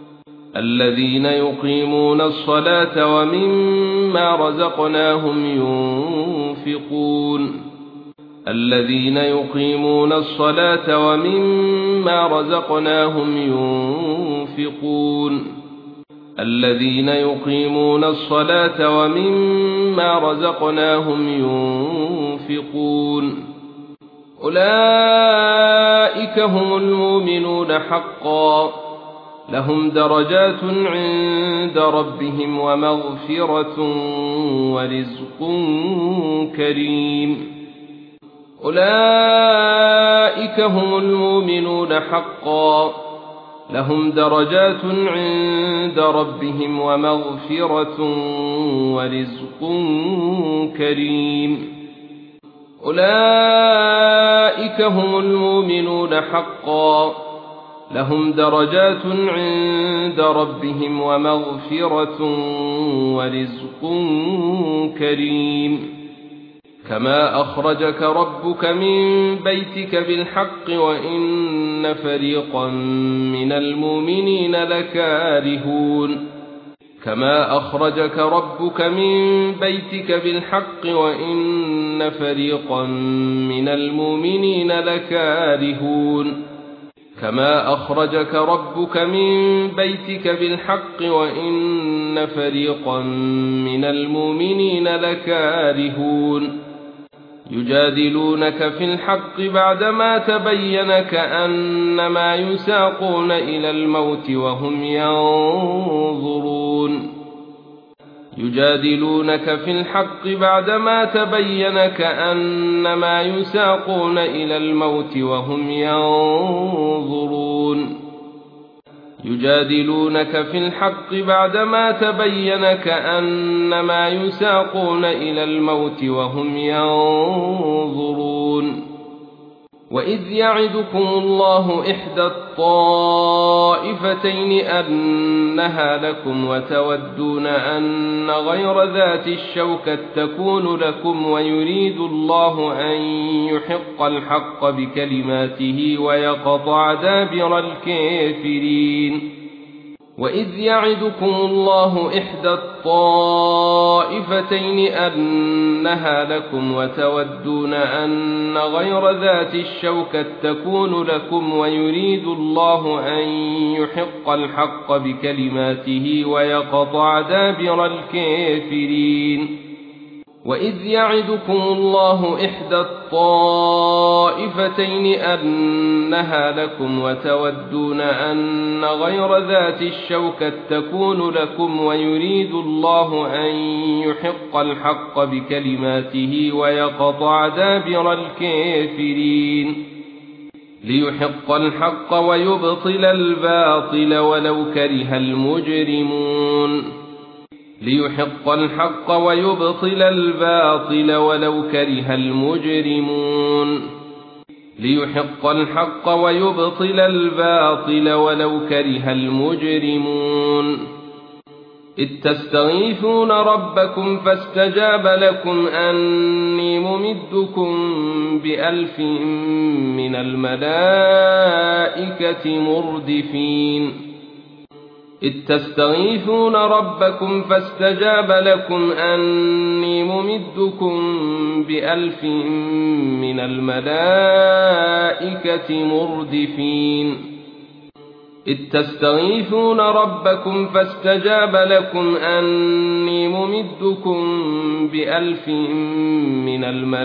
الذين يقيمون الصلاة ومما رزقناهم ينفقون الذين يقيمون الصلاة ومما رزقناهم ينفقون الذين يقيمون الصلاة ومما رزقناهم ينفقون أولئك هم المؤمنون حقا لهم درجات عند ربهم ومغفرة ورزق كريم أولئك هم المؤمنون حقا لهم درجات عند ربهم ومغفرة ورزق كريم أولئك هم المؤمنون حقا لهم درجات عند ربهم ومغفرة ورزق كريم كما أخرجك ربك من بيتك بالحق وإن فريقا من المؤمنين لكارهون كما أخرجك ربك من بيتك بالحق وإن فريقا من المؤمنين لكارهون كما أخرجك ربك من بيتك بالحق وإن فريقا من المؤمنين لكارهون يجادلونك في الحق بعدما تبين كأنما يساقون إلى الموت وهم ينظرون يجادلونك في الحق بعدما تبين كأنما يساقون إلى الموت وهم ينظرون يجادلونك في الحق بعدما تبين كأنما يساقون إلى الموت وهم ينظرون وإذ يعدكم الله إحدى الطائفتين أنها لكم وتودون أن غير ذات الشوكة تكون لكم ويريد الله أن يحق الحق بكلماته ويقطع دابر الكافرين وإذ يعدكم الله إحدى الطائفتين أنها لكم وتودون أن غير ذات الشوكة تكون لكم ويريد الله أن يحق الحق بكلماته ويقطع دابر الكافرين وإذ يعدكم الله إحدى الطائفتين أنها لكم وتودون أن غير ذات الشوكة تكون لكم ويريد الله أن يحق الحق بكلماته ويقطع دابر الكافرين ليحق الحق ويبطل الباطل ولو كره المجرمون ليحق الحق ويبطل الباطل ولو كره المجرمون ليحق الحق ويبطل الباطل ولو كره المجرمون إذ تستغيثون ربكم فاستجاب لكم أني ممدكم بألف من الملائكة مردفين إذ تستغيثون ربكم فاستجاب لكم أني ممدكم بألف من الملائكة مردفين إذ تستغيثون ربكم فاستجاب لكم أني ممدكم بألف من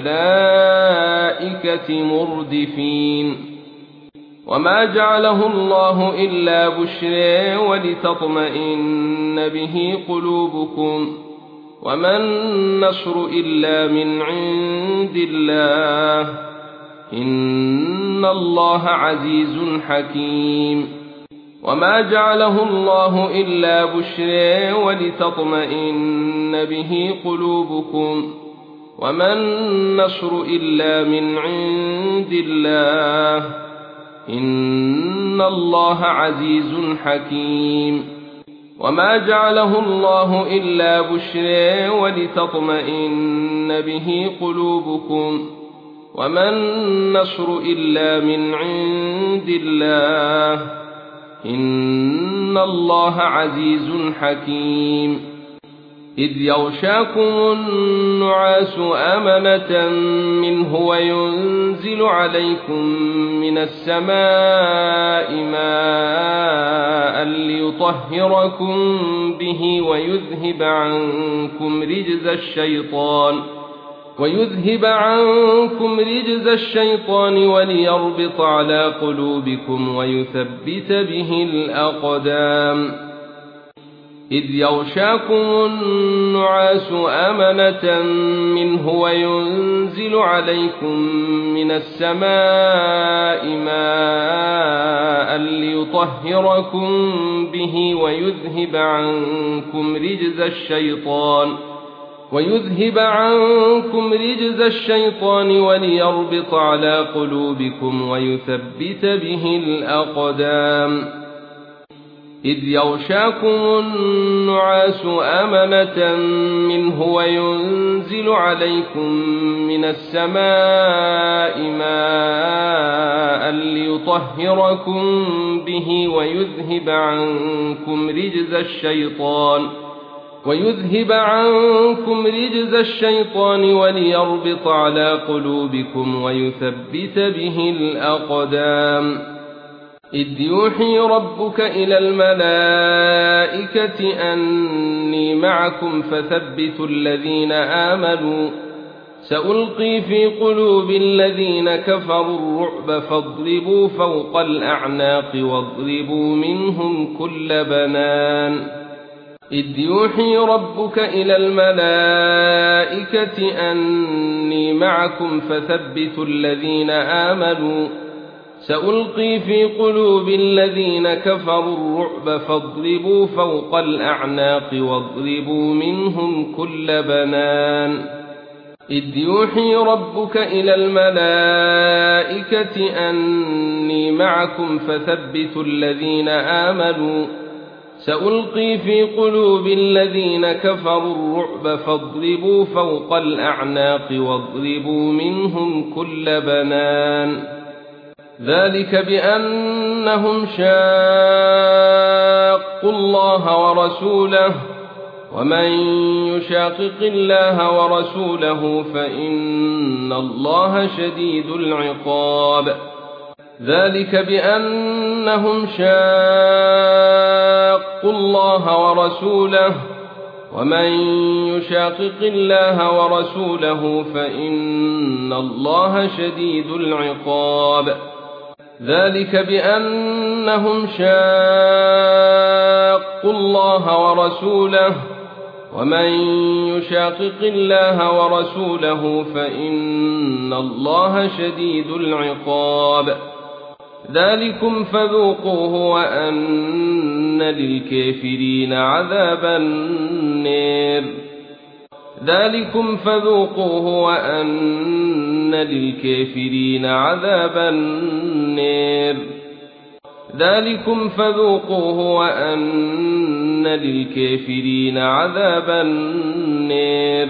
الملائكة مردفين وما جعله الله إلا بشرى ولتطمئن به قلوبكم وما النصر إلا من عند الله إن الله عزيز حكيم وما جعله الله إلا بشرى ولتطمئن به قلوبكم وما النصر إلا من عند الله إن الله عزيز حكيم وما جعله الله إلا بشرى ولتطمئن به قلوبكم وما النصر إلا من عند الله إن الله عزيز حكيم إذ يغشاكم النعاس أمنة منه وينزل عليكم من السماء ماء ليطهركم به ويذهب عنكم رجز الشيطان ويذهب عنكم رجز الشيطان وليربط على قلوبكم ويثبت به الأقدام إذ يغشاكم النعاس أمنة منه وينزل عليكم من السماء ماء ليطهركم به ويذهب عنكم رجز الشيطان ويذهب عنكم رجز الشيطان وليربط على قلوبكم ويثبت به الأقدام إذ يغشاكم النعاس أمنة منه وينزل عليكم من السماء ماء ليطهركم به ويذهب عنكم رجز الشيطان ويذهب عنكم رجز الشيطان وليربط على قلوبكم ويثبت به الأقدام إذ يوحي ربك إلى الملائكة أني معكم فثبتوا الذين آمنوا سألقي في قلوب الذين كفروا الرعب فاضربوا فوق الأعناق واضربوا منهم كل بنان إذ يوحي ربك إلى الملائكة أني معكم فثبتوا الذين آمنوا سألقي في قلوب الذين كفروا الرعب فاضربوا فوق الأعناق واضربوا منهم كل بنان إذ يوحي ربك إلى الملائكة أني معكم فثبتوا الذين آمنوا سألقي في قلوب الذين كفروا الرعب فاضربوا فوق الأعناق واضربوا منهم كل بنان ذلك بأنهم شاقوا الله ورسوله ومن يشاقق الله ورسوله فإن الله شديد العقاب ذلك بأنهم شاقوا الله ورسوله ومن يشاقق الله ورسوله فإن الله شديد العقاب ذلك بأنهم شاقوا الله ورسوله ومن يشاقق الله ورسوله فإن الله شديد العقاب ذلكم فذوقوه وأن للكافرين عذاب النار ذلكم فذوقوه وأن للكافرين عذاب النار ذلكم فذوقوه وأن للكافرين عذاب النار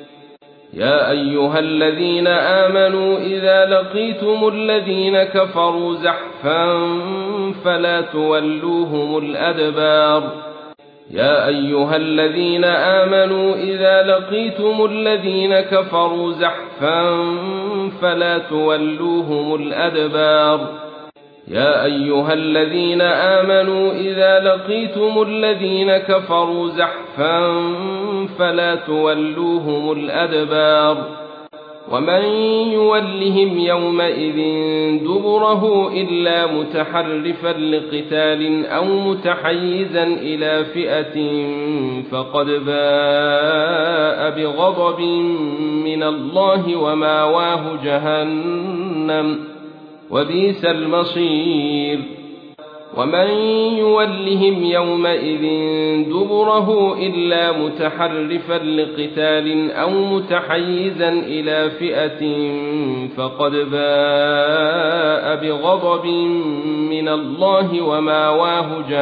يا أيها الذين آمنوا إذا لقيتم الذين كفروا زحفا فلا تولوهم الأدبار يا أيها الذين آمنوا إذا لقيتم الذين كفروا زحفا فلا تولوهم الأدبار يا أيها الذين آمنوا إذا لقيتم الذين كفروا زحفا فلا تولوهم الأدبار ومن يولهم يومئذ دبره إلا متحرفا لقتال أو متحيزا إلى فئة فقد باء بغضب من الله وماواه جهنم وبئس المصير ومن يولهم يومئذ دبره إلا متحرفا لقتال أو متحيزا إلى فئة فقد باء بغضب من الله وماواه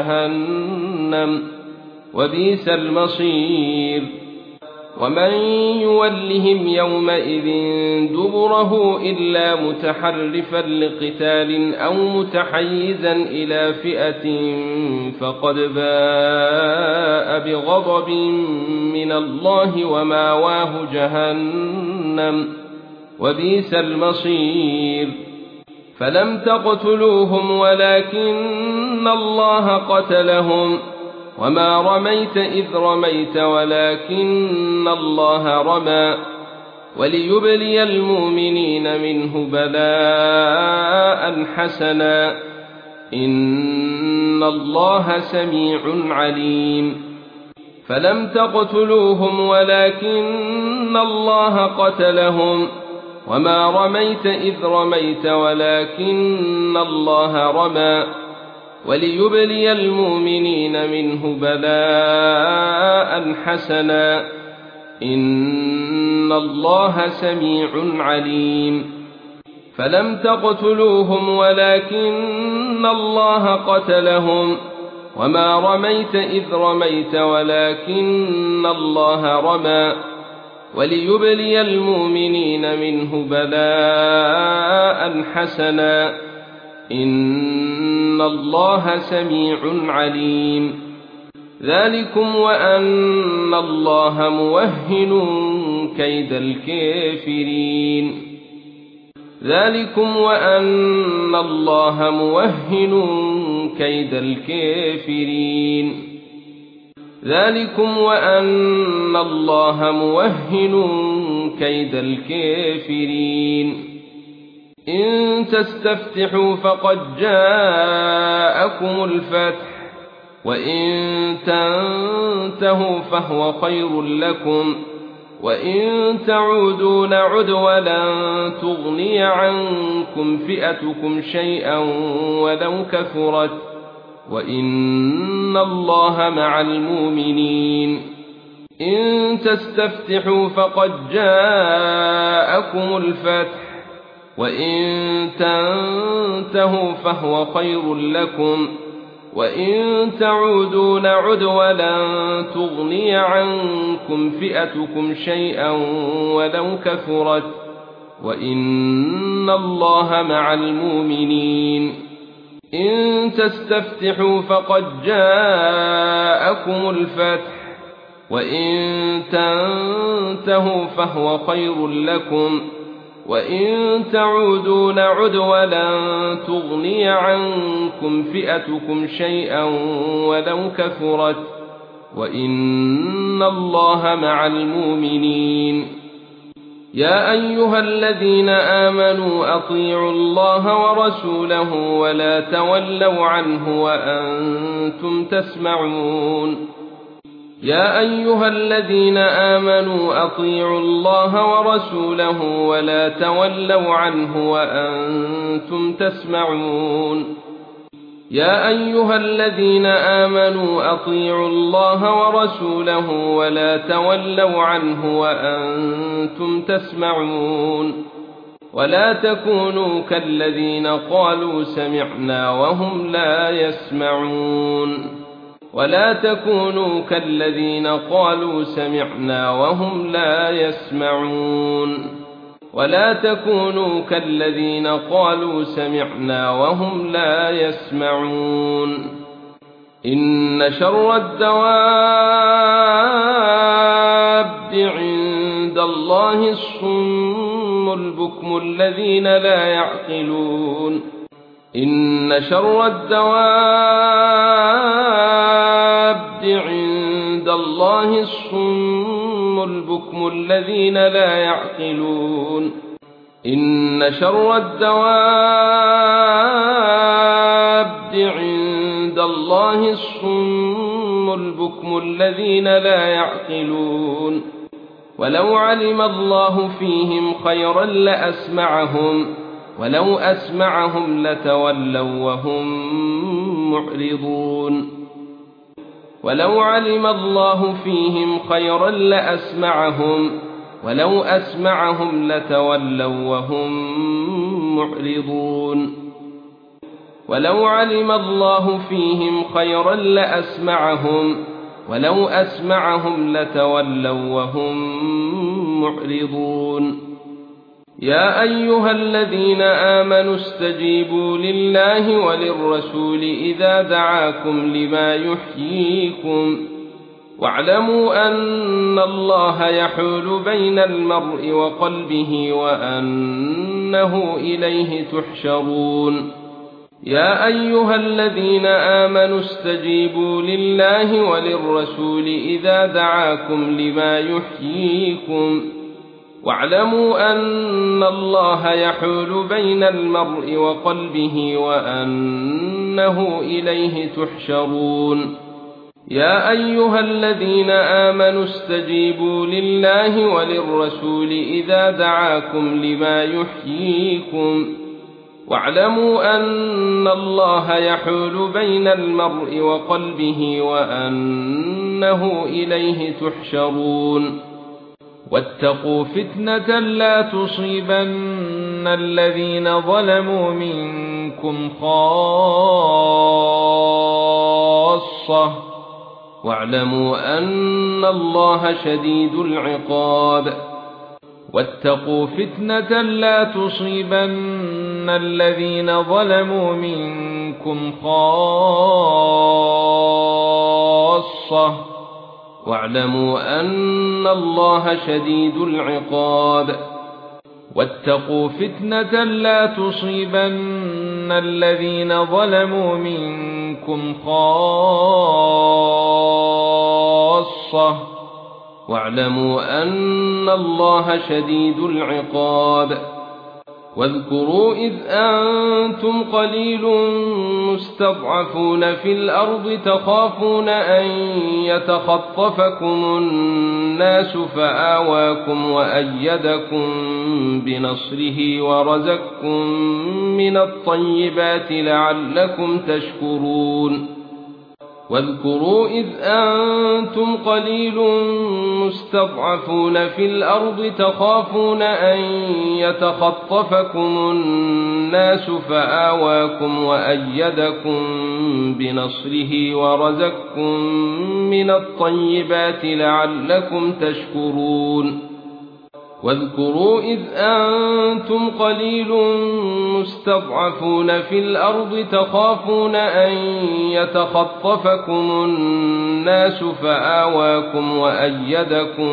جهنم وبئس المصير ومن يولهم يومئذ دبره إلا متحرفا لقتال أو متحيزا إلى فئة فقد باء بغضب من الله وماواه جهنم وبئس المصير فلم تقتلوهم ولكن الله قتلهم وما رميت إذ رميت ولكن الله رمى وليبلي المؤمنين منه بلاء حسنا إن الله سميع عليم فلم تقتلوهم ولكن الله قتلهم وما رميت إذ رميت ولكن الله رمى وليبلي المؤمنين منه بلاء حسنا إن الله سميع عليم فلم تقتلوهم ولكن الله قتلهم وما رميت إذ رميت ولكن الله رمى وليبلي المؤمنين منه بلاء حسنا إن الله سميع عليم ذلكم وأن الله موهن كيد الكافرين ذلكم وأن الله موهن كيد الكافرين ذلكم وأن الله موهن كيد الكافرين إن تستفتحوا فقد جاءكم الفتح وإن تنتهوا فهو خير لكم وإن تعودوا نعد ولن تغني عنكم فئتكم شيئا ولو كثرت وإن الله مع المؤمنين إن تستفتحوا فقد جاءكم الفتح وإن تنتهوا فهو خير لكم وإن تعودوا نعد ولن تغني عنكم فئتكم شيئا ولو كثرت وإن الله مع المؤمنين إن تستفتحوا فقد جاءكم الفتح وإن تنتهوا فهو خير لكم وإن تعودوا نعد ولن تغني عنكم فئتكم شيئا ولو كثرت وإن الله مع المؤمنين يا أيها الذين آمنوا أطيعوا الله ورسوله ولا تولوا عنه وأنتم تسمعون يا أيها الذين آمنوا أطيعوا الله ورسوله ولا تولوا عنه وأنتم تسمعون يا أيها الذين آمنوا أطيعوا الله ورسوله ولا تولوا عنه وأنتم تسمعون ولا تكونوا كالذين قالوا سمعنا وهم لا يسمعون ولا تكونوا كالذين قالوا سمعنا وهم لا يسمعون ولا تكونوا كالذين قالوا سمعنا وهم لا يسمعون إن شر الدواب عند الله الصم البكم الذين لا يعقلون إن شر الدواب عند الله الصم البكم الذين لا يعقلون إن شر الدواب عند الله الصم البكم الذين لا يعقلون ولو علم الله فيهم خيرا لأسمعهم ولو أسمعهم لتولوا وهم معرضون ولو علم الله فيهم خيرا لأسمعهم ولو أسمعهم لتولوا وهم معرضون ولو علم الله فيهم خيرا لأسمعهم ولو أسمعهم لتولوا وهم معرضون يا أيها الذين آمنوا استجيبوا لله وللرسول إذا دعاكم لما يحييكم واعلموا أن الله يحول بين المرء وقلبه وأنه إليه تحشرون يا أيها الذين آمنوا استجيبوا لله وللرسول إذا دعاكم لما يحييكم واعلموا أن الله يحول بين المرء وقلبه وأنه إليه تحشرون يا أيها الذين آمنوا استجيبوا لله وللرسول إذا دعاكم لما يحييكم واعلموا أن الله يحول بين المرء وقلبه وأنه إليه تحشرون واتقوا فتنة لا تصيبن الذين ظلموا منكم خاصة واعلموا أن الله شديد العقاب واتقوا فتنة لا تصيبن الذين ظلموا منكم خاصة واعلموا أن الله شديد العقاب واتقوا فتنة لا تصيبن الذين ظلموا منكم خاصة واعلموا أن الله شديد العقاب. واذكروا إذ أنتم قليل مستضعفون في الأرض تخافون أن يتخطفكم الناس فآواكم وأيدكم بنصره ورزقكم من الطيبات لعلكم تشكرون. واذكروا إذ أنتم قليل مستضعفون في الأرض تخافون أن يتخطفكم الناس فآواكم وأيدكم بنصره ورزقكم من الطيبات لعلكم تشكرون. واذكروا إذ أنتم قليل مستضعفون في الأرض تخافون أن يتخطفكم الناس فآواكم وأيدكم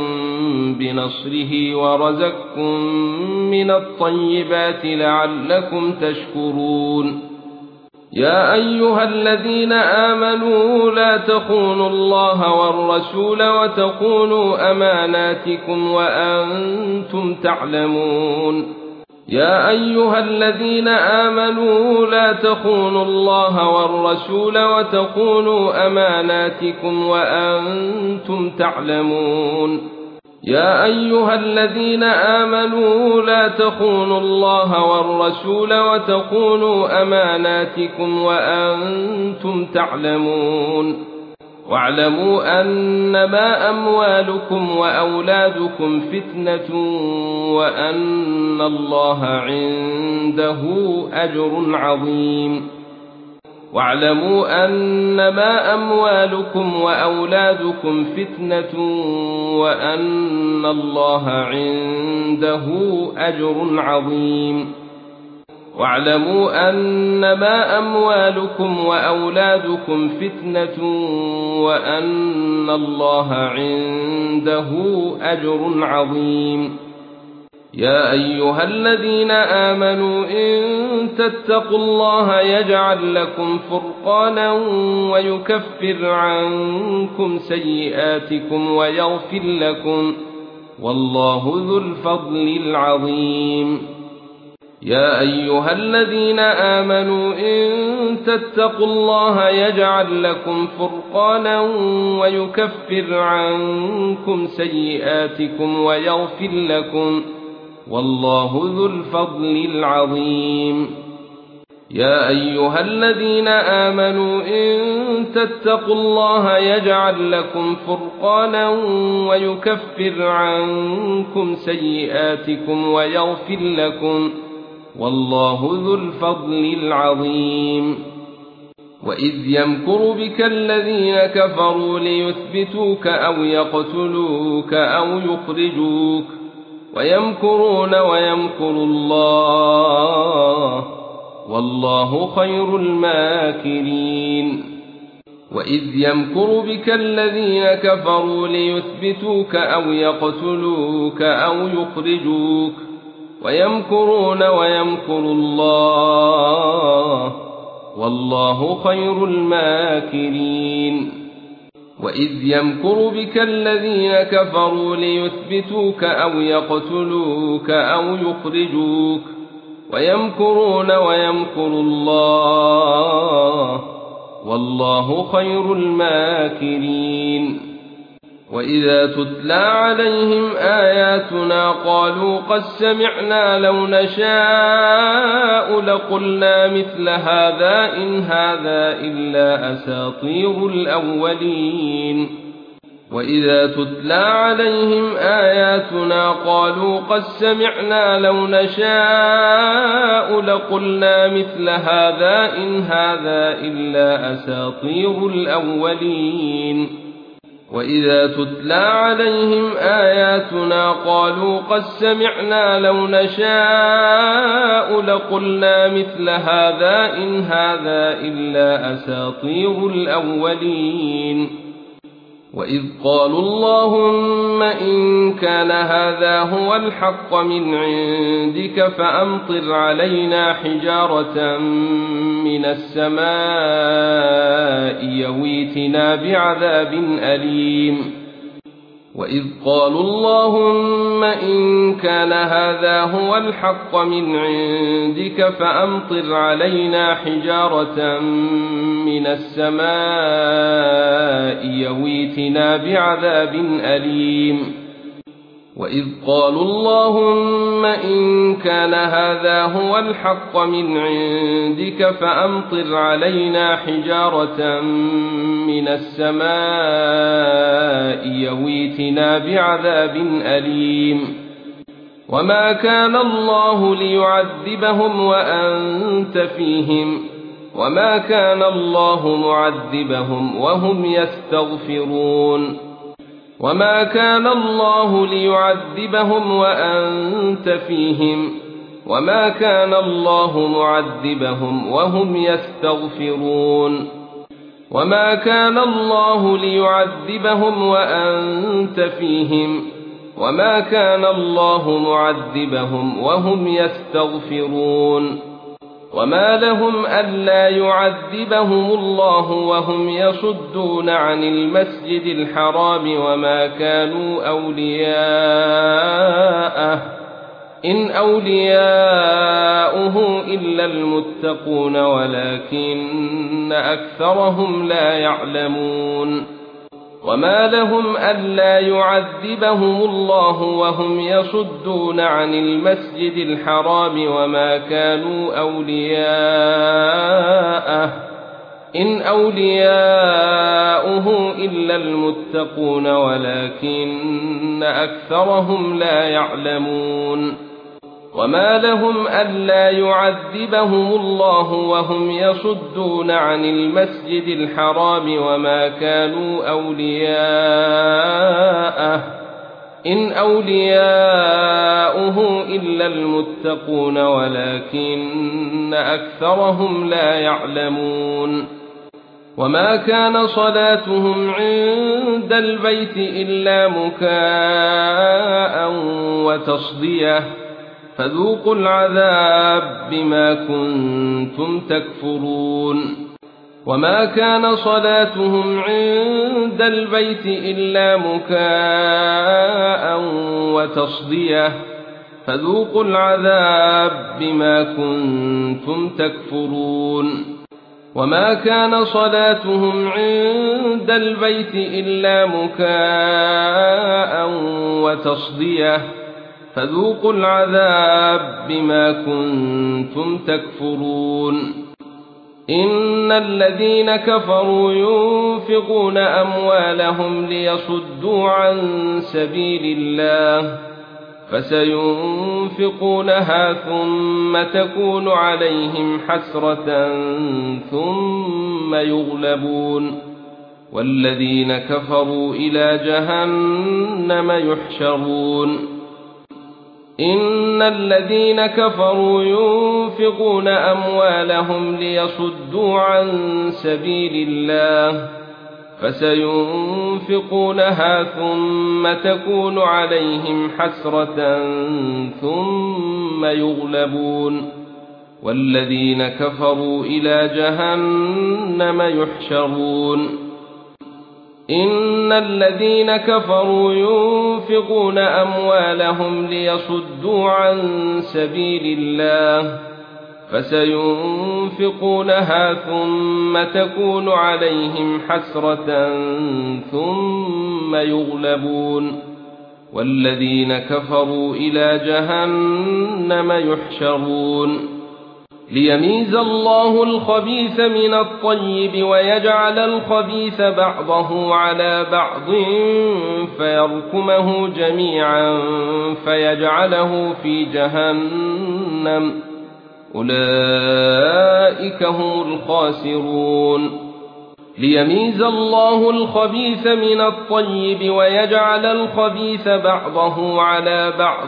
بنصره ورزقكم من الطيبات لعلكم تشكرون. يا أيها الذين آمنوا لا تخونوا الله والرسول وتخونوا أماناتكم وأنتم تعلمون. يا أيها الذين آمنوا لا تخونوا الله والرسول وتخونوا أماناتكم وأنتم تعلمون. يا أيها الذين آمنوا لا تخونوا الله والرسول وتخونوا أماناتكم وأنتم تعلمون. واعلموا أنما أموالكم وأولادكم فتنة وأن الله عنده أجر عظيم. واعلموا أنما أموالكم وأولادكم فتنة وأن الله عنده أجر عظيم. واعلموا أنما أموالكم وأولادكم فتنة وأن الله عنده أجر عظيم. يا أيها الذين آمنوا إن تتقوا الله يجعل لكم فرقانا ويكفر عنكم سيئاتكم ويغفر لكم والله ذو الفضل العظيم. يا أيها الذين آمنوا إن تتقوا الله يجعل لكم فرقانا ويكفر عنكم سيئاتكم ويغفر لكم والله ذو الفضل العظيم. يا أيها الذين آمنوا إن تتقوا الله يجعل لكم فرقانا ويكفر عنكم سيئاتكم ويغفر لكم والله ذو الفضل العظيم. وإذ يمكر بك الذين كفروا ليثبتوك أو يقتلوك أو يخرجوك ويمكرون ويمكر الله والله خير الماكرين. وإذ يمكر بك الذين كفروا ليثبتوك أو يقتلوك أو يخرجوك ويمكرون ويمكر الله والله خير الماكرين. وإذ يمكر بك الذين كفروا ليثبتوك أو يقتلوك أو يخرجوك ويمكرون ويمكر الله والله خير الماكرين. وإذا تتلى عليهم آياتنا قالوا قد سمعنا لو نشاء لقلنا مثل هذا إن هذا إلا أساطير الأولين. وإذا تتلى عليهم آياتنا قالوا قد سمعنا لو نشاء لقلنا مثل هذا إن هذا إلا أساطير الأولين. وإذا تتلى عليهم آياتنا قالوا قد سمعنا لو نشاء لقلنا مثل هذا إن هذا إلا أساطير الأولين. وإذ قالوا اللهم إن كان هذا هو الحق من عندك فأمطر علينا حجارة من السماء يويتنا بعذاب أليم. وإذ قالوا اللهم إن كان هذا هو الحق من عندك فأمطر علينا حجارة من السماء يويتنا بعذاب أليم وإذ قالوا اللهم إن كان هذا هو الحق من عندك فأمطر علينا حجارة من السماء يويتنا بعذاب أليم وما كان الله ليعذبهم وأنت فيهم وما كان الله معذبهم وهم يستغفرون وما كان الله ليعذبهم وأنت فيهم وما كان الله معذبهم وهم يستغفرون وما كان الله ليعذبهم وأنت فيهم وما كان الله معذبهم وهم يستغفرون وما لهم ألا يعذبهم الله وهم يصدون عن المسجد الحرام وما كانوا أولياءه إن أولياؤه إلا المتقون ولكن أكثرهم لا يعلمون وما لهم ألا يعذبهم الله وهم يصدون عن المسجد الحرام وما كانوا أولياءه إن أولياؤه إلا المتقون ولكن أكثرهم لا يعلمون وما لهم ألا يعذبهم الله وهم يصدون عن المسجد الحرام وما كانوا أولياءه إن أولياؤه إلا المتقون ولكن أكثرهم لا يعلمون وما كان صلاتهم عند البيت إلا مكاء وتصدية فذوقوا العذاب بما كنتم تكفرون وما كان صلاتهم عند البيت إلا مكاء وتصدية فذوقوا العذاب بما كنتم تكفرون وما كان صلاتهم عند البيت إلا مكاء وتصدية فذوقوا العذاب بما كنتم تكفرون إن الذين كفروا ينفقون أموالهم ليصدوا عن سبيل الله فسينفقونها ثم تكون عليهم حسرة ثم يغلبون والذين كفروا إلى جهنم يحشرون إن الذين كفروا ينفقون أموالهم ليصدوا عن سبيل الله فسينفقونها ثم تكون عليهم حسرة ثم يغلبون والذين كفروا إلى جهنم يحشرون إن الذين كفروا ينفقون أموالهم ليصدوا عن سبيل الله فسينفقونها ثم تكون عليهم حسرة ثم يغلبون والذين كفروا إلى جهنم يحشرون ليميز الله الخبيث من الطيب ويجعل الخبيث بعضه على بعض فيركمه جميعا فيجعله في جهنم أولئك هم الخاسرون ليميز الله الخبيث من الطيب ويجعل الخبيث بعضه على بعض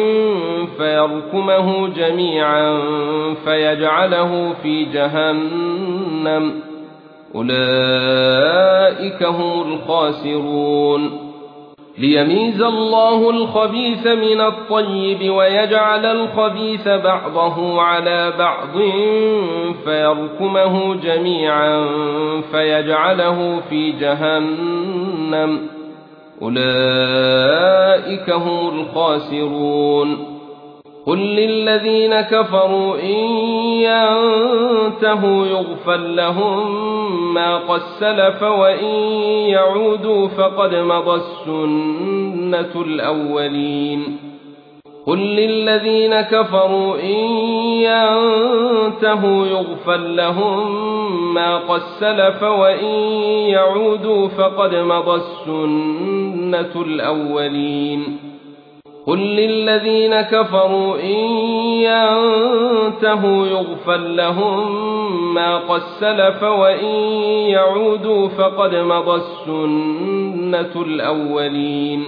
فيركمه جميعا فيجعله في جهنم أولئك هم الخاسرون ليميز الله الخبيث من الطيب ويجعل الخبيث بعضه على بعض فيركمه جميعا فيجعله في جهنم أولئك هم الخاسرون قل للذين كفروا إن ينتهوا يغفر لهم ما قد سلف وإن يعودوا فقد مضت سنة الأولين قل للذين كفروا إن ينتهوا يغفر لهم ما قد سلف وإن يعودوا فقد مضت سنة الأولين قل للذين كفروا إن ينتهوا يغفر لهم ما قد سلف وإن يعودوا فقد مضت سنة الأولين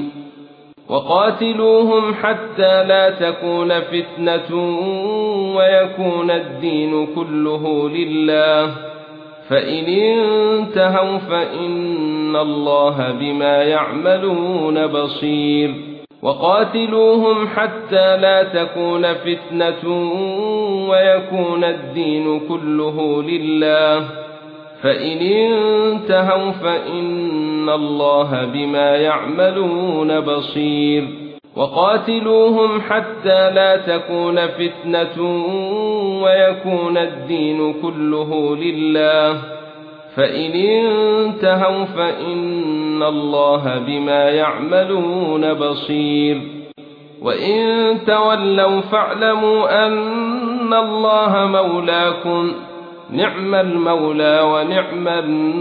وقاتلوهم حتى لا تكون فتنة ويكون الدين كله لله فإن انتهوا فإن الله بما يعملون بصير وقاتلوهم حتى لا تكون فتنة ويكون الدين كله لله فإن انتهوا فإن الله بما يعملون بصير وقاتلوهم حتى لا تكون فتنة ويكون الدين كله لله فإن انتهوا فإن الله بما يعملون بصير وإن تولوا فاعلموا أن الله مولاكم نعم المولى ونعم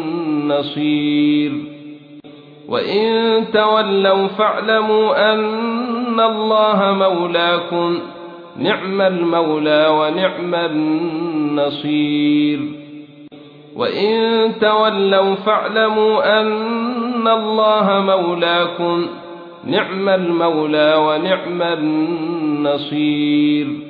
النصير وإن تولوا فاعلموا أن الله مولاكم نعم المولى ونعم النصير وإن تولوا فاعلموا أن الله مولاكم نعم المولى ونعم النصير